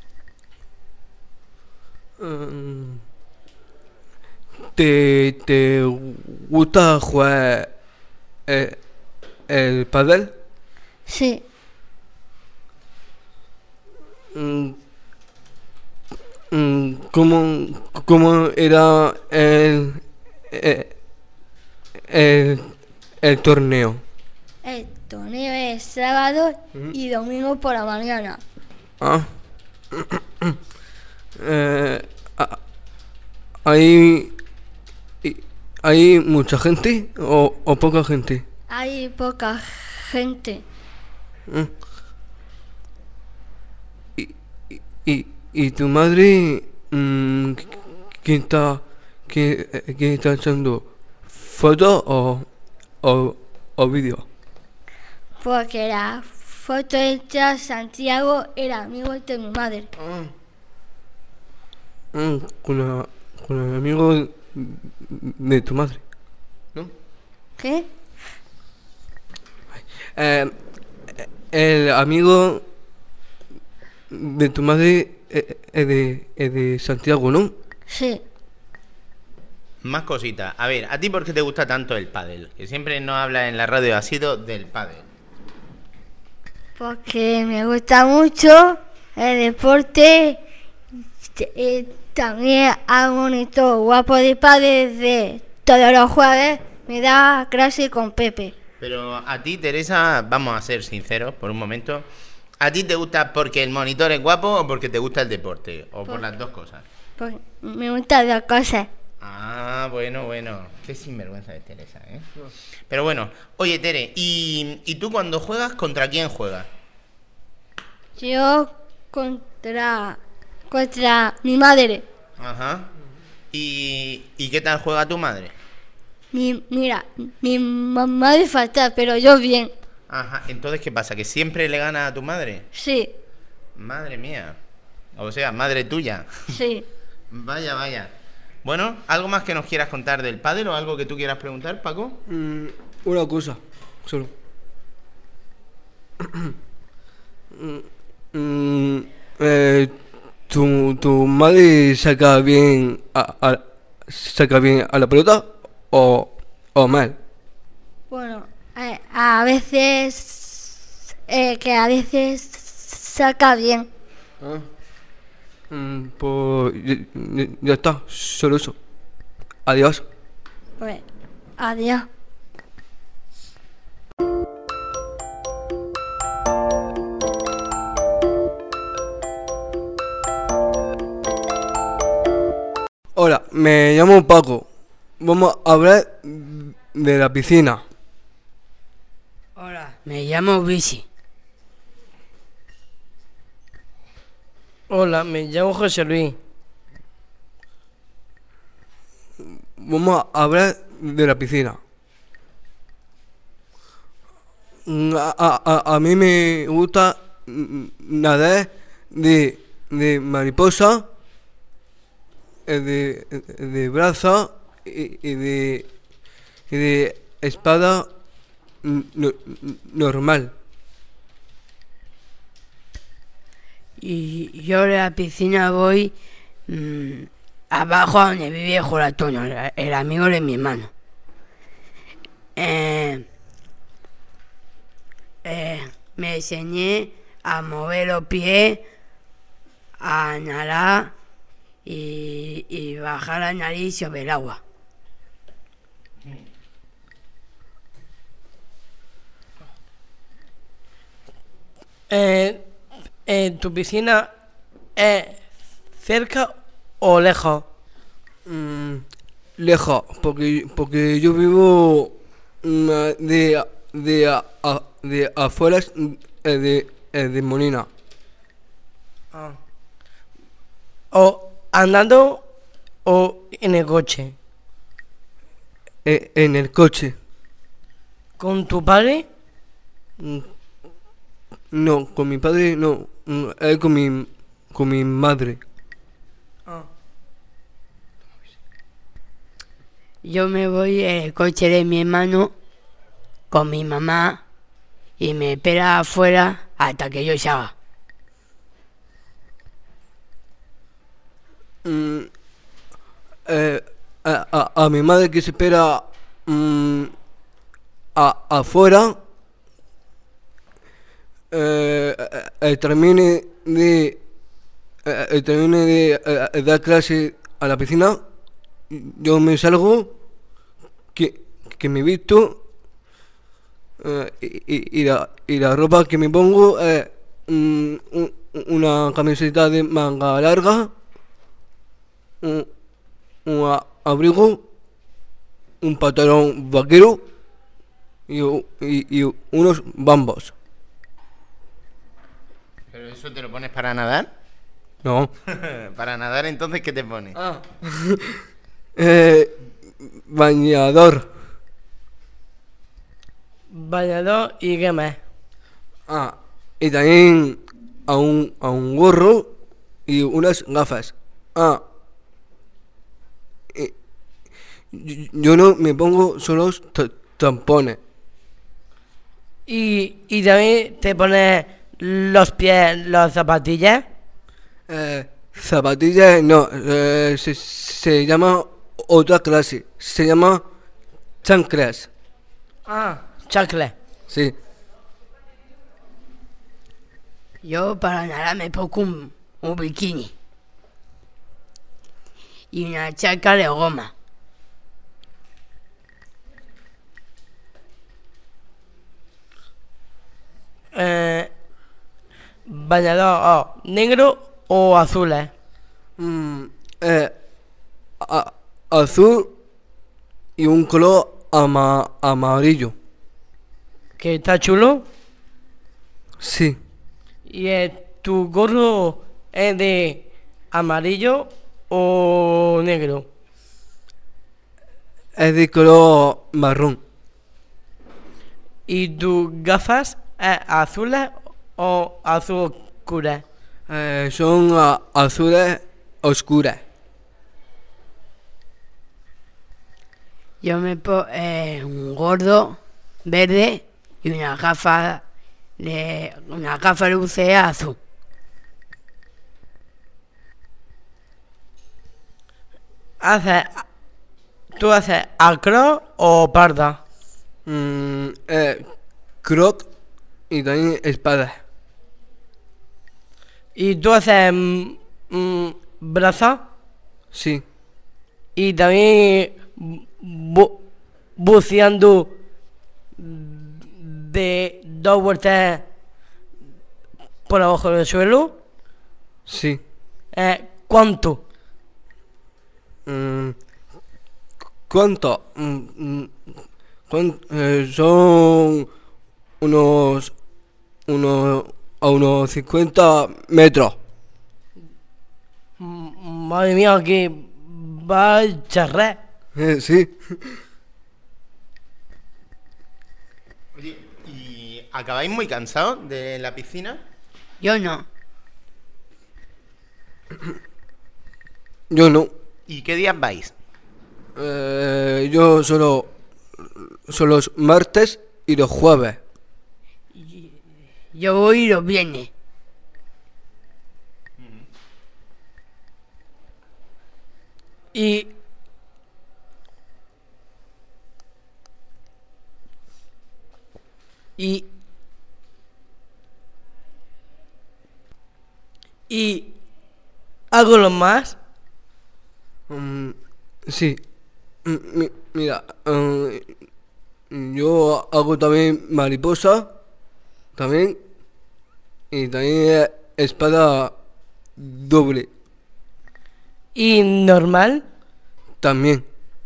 ¿Te gusta jugar el pádel? Sí. ¿Cómo era el torneo? El torneo es sábado y domingo por la mañana. ¿Hay mucha gente o poca gente? Hay poca gente. ¿Y tu madre quién está echando fotos o vídeos? Porque la foto hecha Santiago era amigo de mi madre. Con el amigo de tu madre, ¿no? ¿Qué? El amigo de tu madre es de Santiago, ¿no? Sí. Más cositas. A ver, ¿a ti por qué te gusta tanto el pádel? Que siempre nos habla en la radio ha sido del pádel. Porque me gusta mucho el deporte. También hago bonito guapo de pádel de todos los jueves. Me da clase con Pepe. Pero a ti, Teresa, vamos a ser sinceros por un momento. ¿A ti te gusta porque el monitor es guapo o porque te gusta el deporte? ¿O por las dos cosas? Pues me gustan las cosas. Ah, bueno. Qué sinvergüenza de Teresa, ¿eh? Pero bueno, oye, Tere, ¿y tú cuando juegas, contra quién juegas? Yo contra mi madre. Ajá. ¿Y qué tal juega tu madre? Mira, mi mamá es fatal, pero yo bien. Ajá, entonces, ¿qué pasa? ¿Que siempre le gana a tu madre? Sí. Madre mía. O sea, madre tuya. Sí. Vaya. Bueno, ¿algo más que nos quieras contar del pádel o algo que tú quieras preguntar, Paco? Una cosa, solo. ¿Tu madre saca bien a la pelota o mal? Bueno, a veces saca bien. Pues ya está, solo eso. Adiós. Pues, adiós. Hola, me llamo Paco. Vamos a hablar de la piscina. Hola, me llamo Bici. Hola, me llamo José Luis. Vamos a hablar de la piscina. A mí me gusta nadar de mariposa, de braza y de espada normal. Y yo a la piscina voy abajo a donde vive Jolatoño, el amigo de mi hermano. Me enseñé a mover los pies, a nadar y bajar la nariz sobre el agua. ¿Tu piscina es cerca o lejos? Lejos, porque yo vivo de afuera de Molina. ¿O andando o en el coche? En el coche. ¿Con tu padre? No, con mi padre no, con mi madre. Yo me voy en el coche de mi hermano con mi mamá y me espera afuera hasta que yo salga. A mi madre que se espera afuera, termine de dar clase a la piscina, yo me salgo, que me visto, y la ropa que me pongo es una camiseta de manga larga, un abrigo, un pantalón vaquero y unos bambos. ¿Pero eso te lo pones para nadar? No. Para nadar, entonces, ¿qué te pones? Bañador. Bañador y qué más. Y también a un gorro y unas gafas. Yo no me pongo solo tampones. ¿Y también te pones los pies, las zapatillas? Zapatillas no, se llama otra clase, se llama chanclas. Chanclas. Sí. Yo para nadar me pongo un bikini y una chaca de goma. Bañador negro o azules. Azul y un color amarillo. ¿Que está chulo? Sí. ¿Y tu gorro es de amarillo o negro? Es de color marrón. ¿Y tus gafas azules o azul oscuras? Son azules oscuras. Yo me pongo un gordo verde y una gafa de UCE azul. ¿Tú haces acro o parda? Croc y también espada. ¿Y tú haces braza? Sí. ¿Y también buceando de 2 vueltas por abajo del suelo? Sí. ¿Cuánto? ¿Cuánto? Son unos 50 metros. Madre mía, que va a charrar. Sí. Oye, ¿y acabáis muy cansados de la piscina? Yo no. Yo no. ¿Y qué días vais? Yo solo los martes y los jueves. Yo voy los viernes. Y hago lo más. Sí. Mira, yo hago también mariposa. También. Y también espada doble. Y normal. También.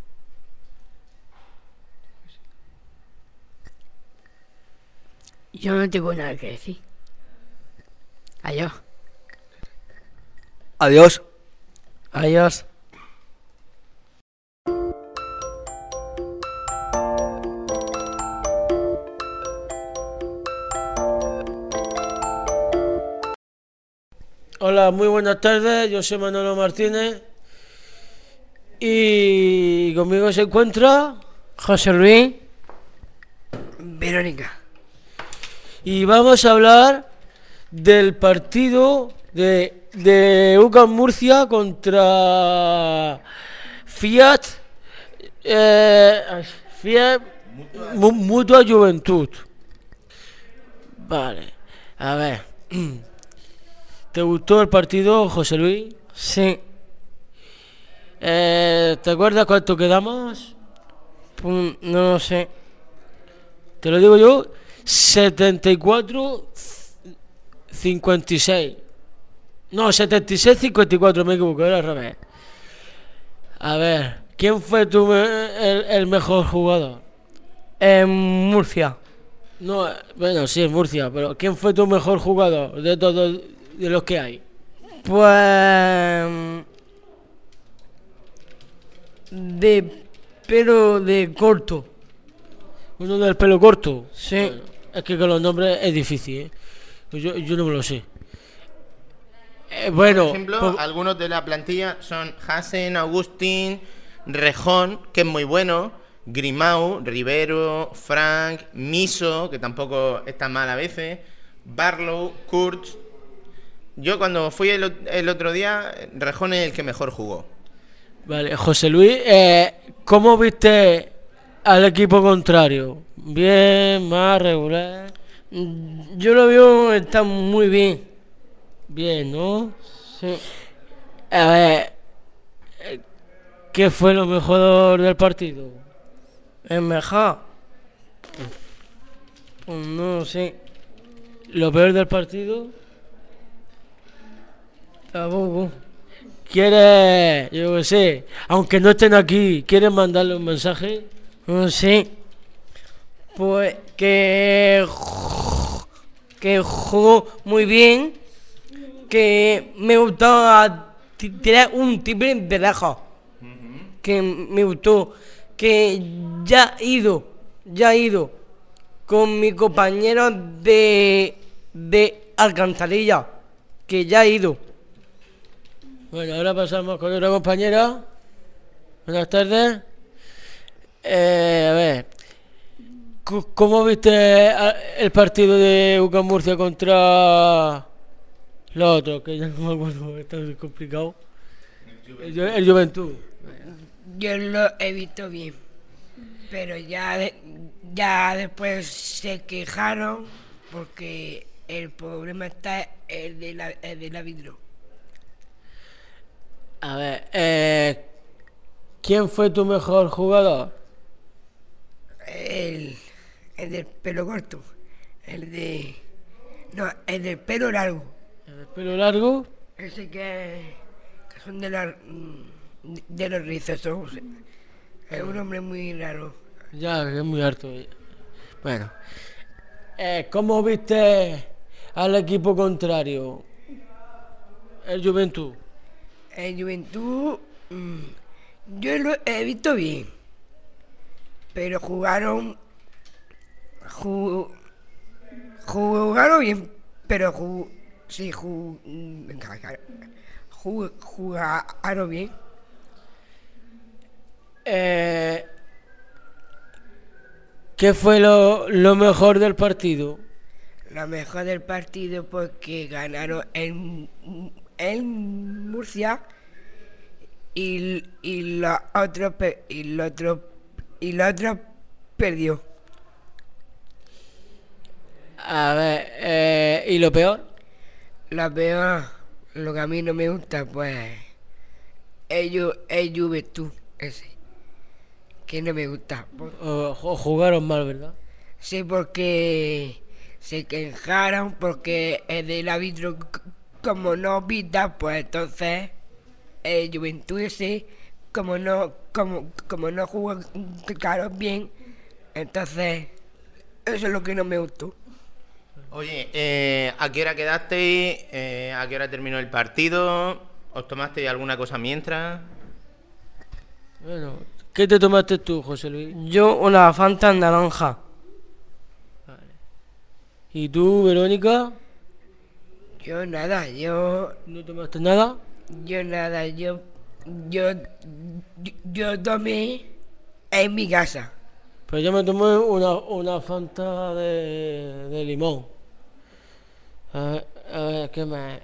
Yo no tengo nada que decir. Adiós. Adiós. Adiós. Hola, muy buenas tardes, yo soy Manolo Martínez y conmigo se encuentra José Luis, Verónica. y vamos a hablar del partido de UCAM Murcia contra Fiat Mutua Juventud. Vale, a ver. ¿Te gustó el partido, José Luis? Sí. ¿Te acuerdas cuánto quedamos? Pues no lo sé. Te lo digo yo, 74-56. No, 76-54, me equivoco, era al revés. A ver, ¿quién fue el mejor jugador? En Murcia. No, bueno, sí, en Murcia, pero ¿quién fue tu mejor jugador de todos de los que hay? Pues de pelo de corto. ¿Uno del pelo corto? Sí. Bueno, es que con los nombres es difícil, ¿eh? Pues yo no me lo sé. Bueno, por ejemplo, algunos de la plantilla son Hasen, Agustín, Rejón, que es muy bueno, Grimau, Rivero, Frank, Miso, que tampoco está mal a veces, Barlow, Kurtz. Yo cuando fui el otro día, Rejón es el que mejor jugó. Vale, José Luis, ¿cómo viste al equipo contrario? ¿Bien, más, regular? Yo lo veo, está muy bien. Bien, ¿no? Sí. A ver, ¿qué fue lo mejor del partido? ¿El mejor? No sé. ¿Lo peor del partido? Tampoco. ¿Quieres, yo qué sé, aunque no estén aquí, ¿quieres mandarle un mensaje? Sí. Pues que jugó muy bien, que me gustó tirar un triple de lejos, que me gustó, que ya he ido con mi compañero de alcantarilla, que ya he ido. Bueno, ahora pasamos con otra compañera. Buenas tardes. A ver, ¿cómo viste el partido de UCAM Murcia contra los otros? Que ya no me acuerdo, está muy complicado. El Juventud. Yo lo he visto bien, pero ya después se quejaron porque el problema está el del árbitro. A ver, ¿quién fue tu mejor jugador? El del pelo corto, el del pelo largo. ¿El del pelo largo? Ese que son de los rizos, Es un hombre muy raro. Ya, que es muy alto. Bueno. ¿Cómo viste al equipo contrario? El Juventud. El Juventud, yo lo he visto bien. Pero jugaron bien, pero jugaron bien. ¿Qué fue lo mejor del partido? Lo mejor del partido porque ganaron en Murcia y la otra perdió. A ver, ¿y lo peor? Lo peor, lo que a mí no me gusta, pues, es Juventud, ese, que no me gusta. Jugaron mal, ¿verdad? Sí, porque se quejaron, porque el del árbitro, como no pita, pues entonces, Juventud ese, como no jugaron bien, entonces, eso es lo que no me gustó. Oye, ¿a qué hora quedasteis? ¿A qué hora terminó el partido? ¿Os tomasteis alguna cosa mientras? Bueno, ¿qué te tomaste tú, José Luis? Yo una Fanta naranja. ¿Y tú, Verónica? Yo nada, ¿No tomaste nada? yo tomé en mi casa. Pues yo me tomé una Fanta de limón. A ver, ¿qué más?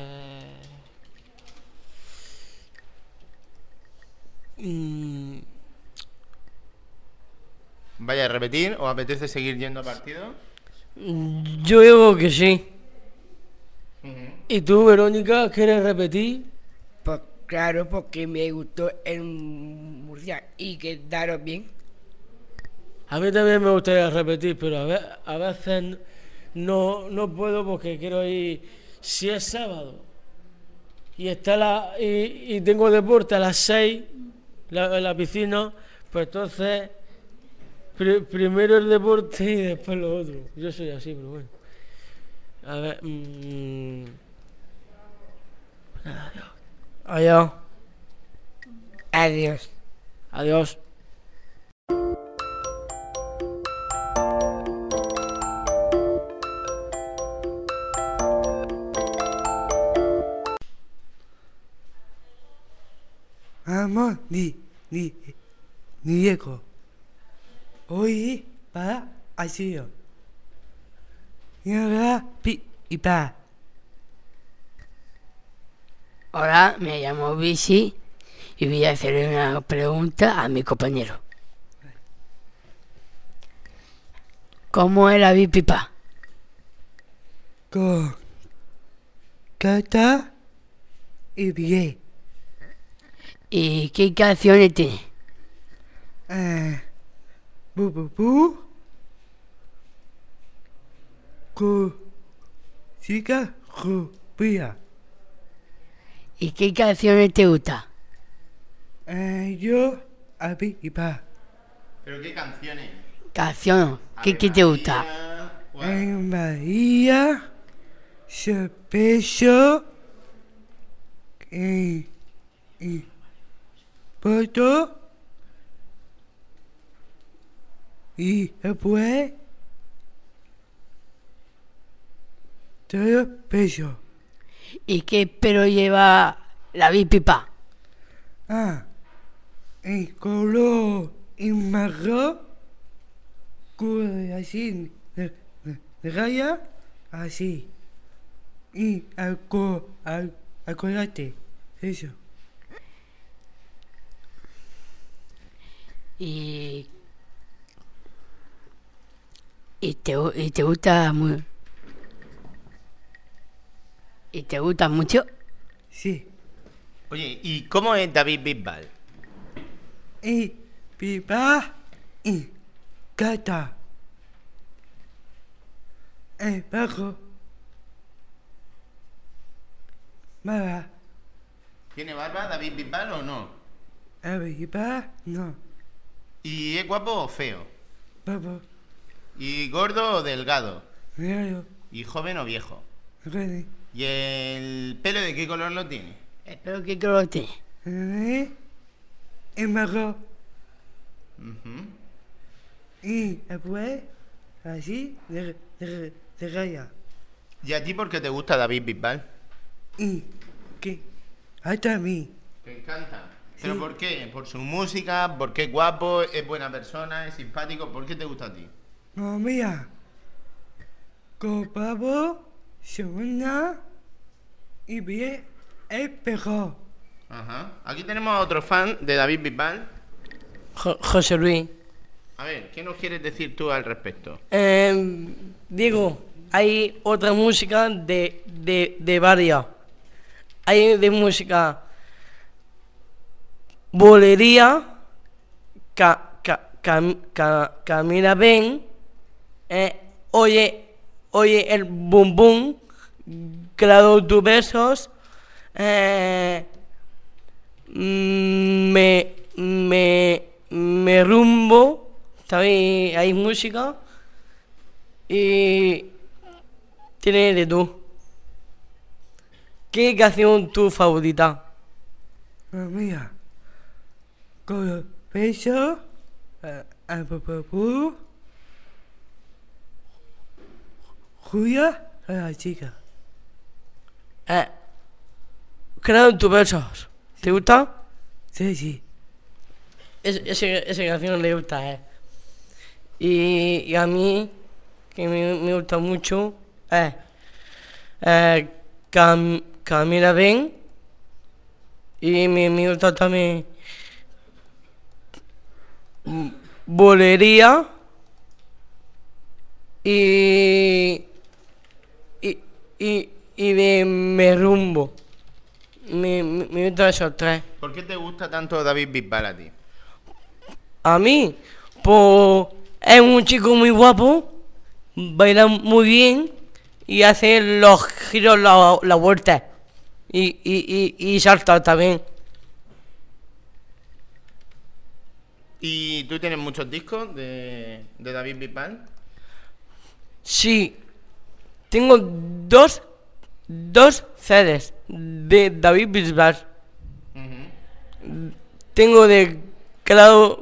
¿Vaya a repetir? ¿Os apetece seguir yendo a partido? Yo digo que sí. ¿Y tú, Verónica, quieres repetir? Pues claro, porque me gustó en Murcia y quedaron bien. A mí también me gustaría repetir, pero a veces no puedo porque quiero ir. Si es sábado y y tengo deporte a las 6 en la piscina, pues entonces primero el deporte y después lo otro. Yo soy así, pero bueno. A ver. Adiós. Adiós. Adiós. Vamos, ni llego. Hoy para así. Y ahora y pa. Hola, me llamo Bici y voy a hacer una pregunta a mi compañero. ¿Cómo es la bipipa? Con cata y bien. ¿Y qué canciones tiene? Bu. Chica, rubia. ¿Y qué canciones te gustan? Yo, a pi y pa. ¿Pero qué canciones? ¿Canción? ¿Qué te gusta? En Bahía, se peso y foto y después todo peso. ¿Y qué pelo lleva la bipipa? En color y marrón, así de raya, así. Y acuérdate, eso. ¿Y te gusta muy? ¿Y te gusta mucho? Sí. Oye, ¿y cómo es David Bisbal? Y pipa y gata. Bajo. Barba. ¿Tiene barba David Bisbal o no? Pipa, no. ¿Y es guapo o feo? Papá. ¿Y gordo o delgado? Claro. ¿Y joven o viejo? Ready. ¿Y el pelo de qué color lo tiene? Espero que color tiene. Es marrón. Ujú. Y después, así, de raya. ¿Y a ti por qué te gusta David Bisbal? Y que hasta a mí. Te encanta. ¿Pero Sí. por qué? ¿Por su música? ¿Porque es guapo? ¿Es buena persona? ¿Es simpático? ¿Por qué te gusta a ti? No, mira. Copabo, segunda y bien espejo. Ajá. Aquí tenemos a otro fan de David Bisbal. José Luis. A ver, ¿qué nos quieres decir tú al respecto? Digo, hay otra música de varias. Hay de música bolería, camina bien, oye el bum bum, claro tus besos, me rumbo, también hay música y tiene de tú. ¿Qué canción tu favorita? No, mira. Con los besos, a papapú, Julia, a la chica. Claro tus besos. ¿Te gusta? Sí, sí. Esa canción le gusta, Y a mí, que me gusta mucho, Camina bien. Y me gusta también Bolería. Y de Me rumbo. Me gusta esos tres. ¿Por qué te gusta tanto David Bisbal a ti? A mí, pues es un chico muy guapo, baila muy bien y hace los giros, la vuelta y salta también. ¿Y tú tienes muchos discos de David Bisbal? Sí, tengo dos CDs de David Bisbal. Tengo de Claro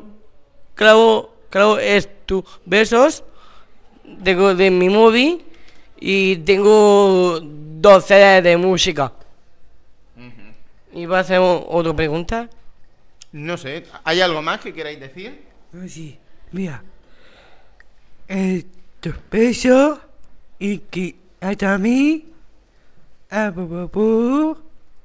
es tu besos, tengo de mi movie y tengo 2 CDs de música. ¿Y va a hacer otra pregunta? No sé, ¿hay algo más que queráis decir? No, sí. Mira. Tus besos y que hasta a mí, a papapú,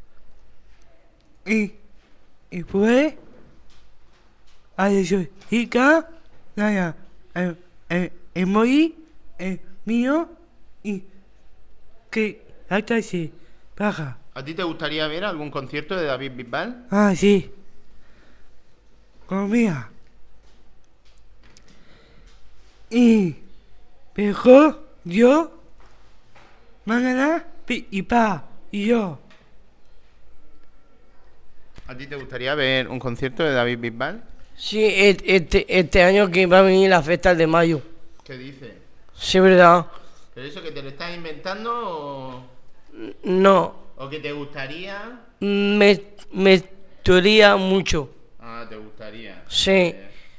y pues, a la chica, nada, el móvil, el mío, y que hasta se baja. ¿A ti te gustaría ver algún concierto de David Bisbal? Ah, sí. Comía. Y mejor yo, mañana y pa, y yo. ¿A ti te gustaría ver un concierto de David Bisbal? Sí, este año que va a venir la fiesta de mayo. ¿Qué dices? Sí, verdad. ¿Pero eso que te lo estás inventando o No, que te gustaría? me gustaría mucho. Ah, te gustaría. Sí.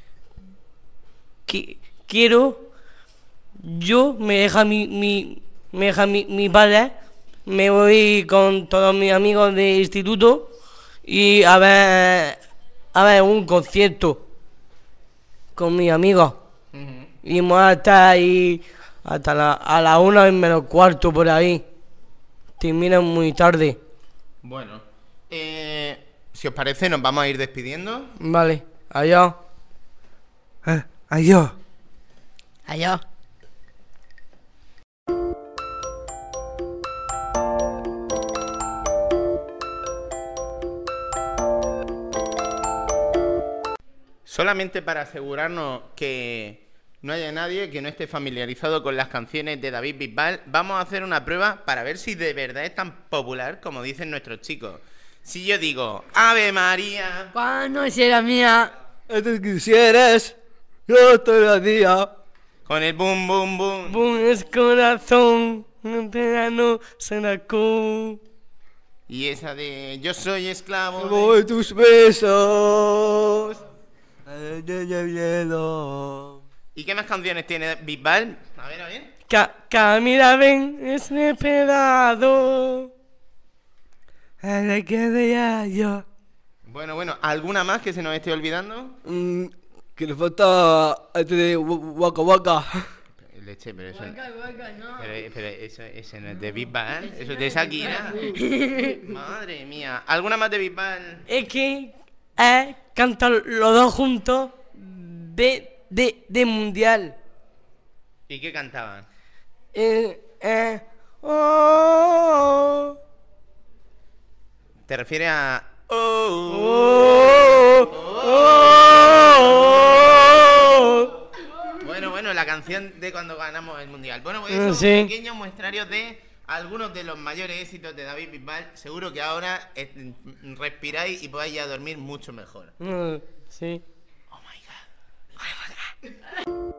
Quiero, yo me deja mi padre, me voy con todos mis amigos de instituto y a ver un concierto con mis amigos. Y vamos a estar ahí hasta a la 1:45 por ahí. Terminan muy tarde. Bueno, si os parece nos vamos a ir despidiendo. Vale, adiós. Adiós. Adiós. Solamente para asegurarnos que no haya nadie que no esté familiarizado con las canciones de David Bisbal, vamos a hacer una prueba para ver si de verdad es tan popular como dicen nuestros chicos. Si yo digo, Ave María, Cuando será mía, Te quisieras, yo te lo hacía. Con el boom, boom, boom. Boom es corazón, no será cool. Y esa de yo soy esclavo Como de tus besos. ¿Y qué más canciones tiene Bisbal? A ver. Camila, ven, es inesperado. Ahora quedaría yo. Bueno, ¿alguna más que se nos esté olvidando? Que le falta este de Waka Waka. Leche, pero eso... Pero eso no es de Bisbal, eso es de Shakira. Madre mía. ¿Alguna más de Bisbal? Es que cantan los dos juntos de mundial. ¿Y qué cantaban? Oh. ¿Te refieres a...? Bueno, la canción de cuando ganamos el mundial. Bueno, pues eso, Sí. pequeños muestrarios de algunos de los mayores éxitos de David Bisbal. Seguro que ahora respiráis y podáis ya dormir mucho mejor. Sí. Oh my God.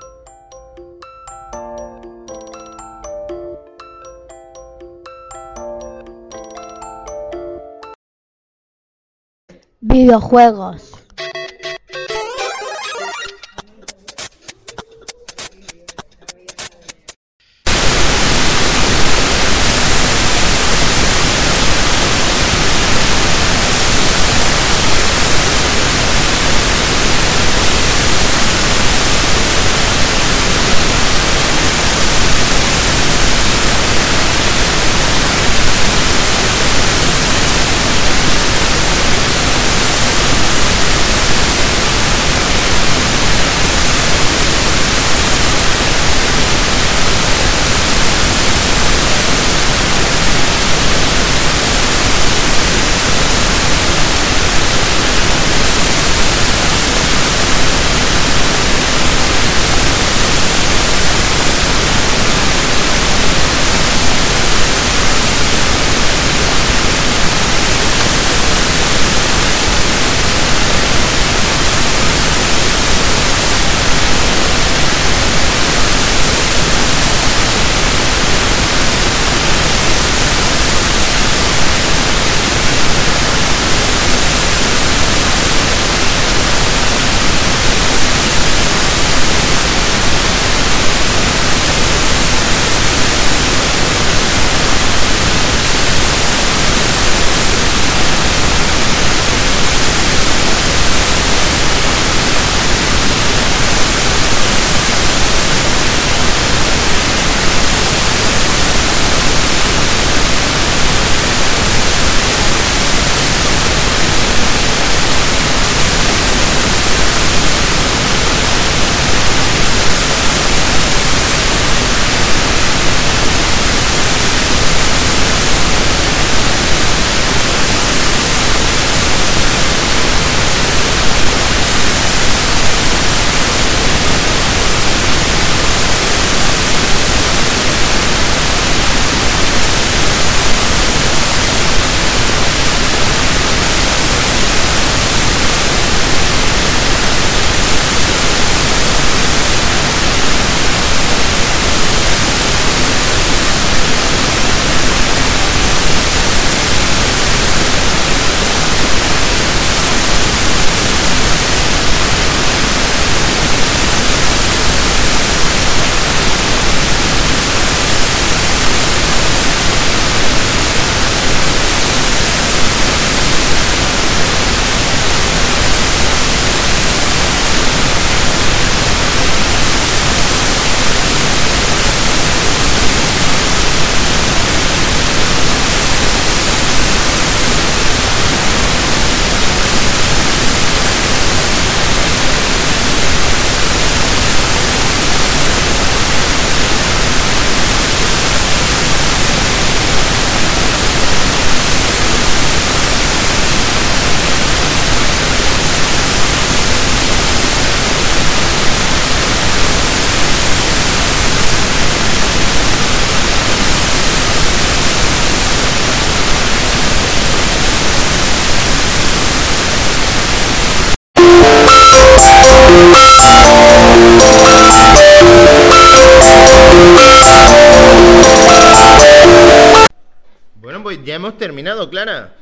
Videojuegos. terminado, Clara?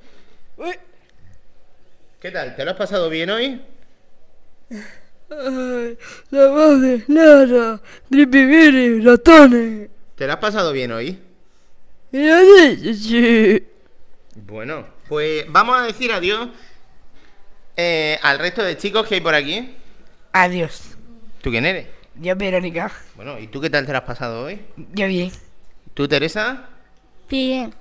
¿Qué tal? ¿Te lo has pasado bien hoy? Ay, la madre, nada, dripibiri, ratones. ¿Te lo has pasado bien hoy? Y así, sí. Bueno, pues vamos a decir adiós al resto de chicos que hay por aquí. Adiós. ¿Tú quién eres? Yo, Verónica. Bueno, ¿y tú qué tal te lo has pasado hoy? Yo bien. ¿Tú, Teresa? Bien.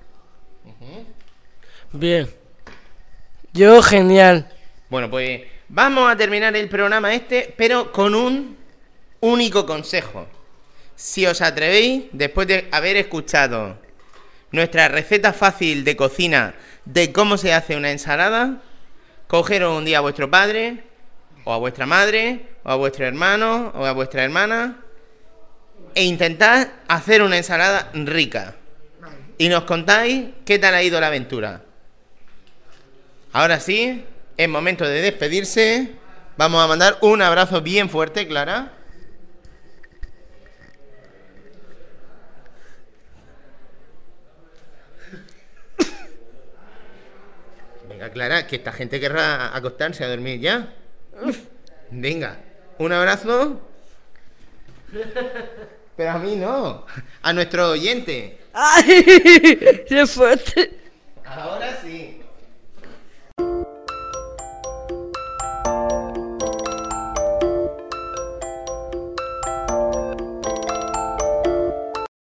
Bien. Yo genial. Bueno, pues vamos a terminar el programa pero con un único consejo. Si os atrevéis, después de haber escuchado nuestra receta fácil de cocina de cómo se hace una ensalada, cogeros un día a vuestro padre, o a vuestra madre, o a vuestro hermano, o a vuestra hermana, e intentad hacer una ensalada rica. Y nos contáis qué tal ha ido la aventura. Ahora sí, es momento de despedirse. Vamos a mandar un abrazo bien fuerte, Clara. Venga, Clara, que esta gente querrá acostarse a dormir ya. Venga, un abrazo. Pero a mí no, a nuestro oyente. ¡Ay! ¡Qué fuerte! Ahora.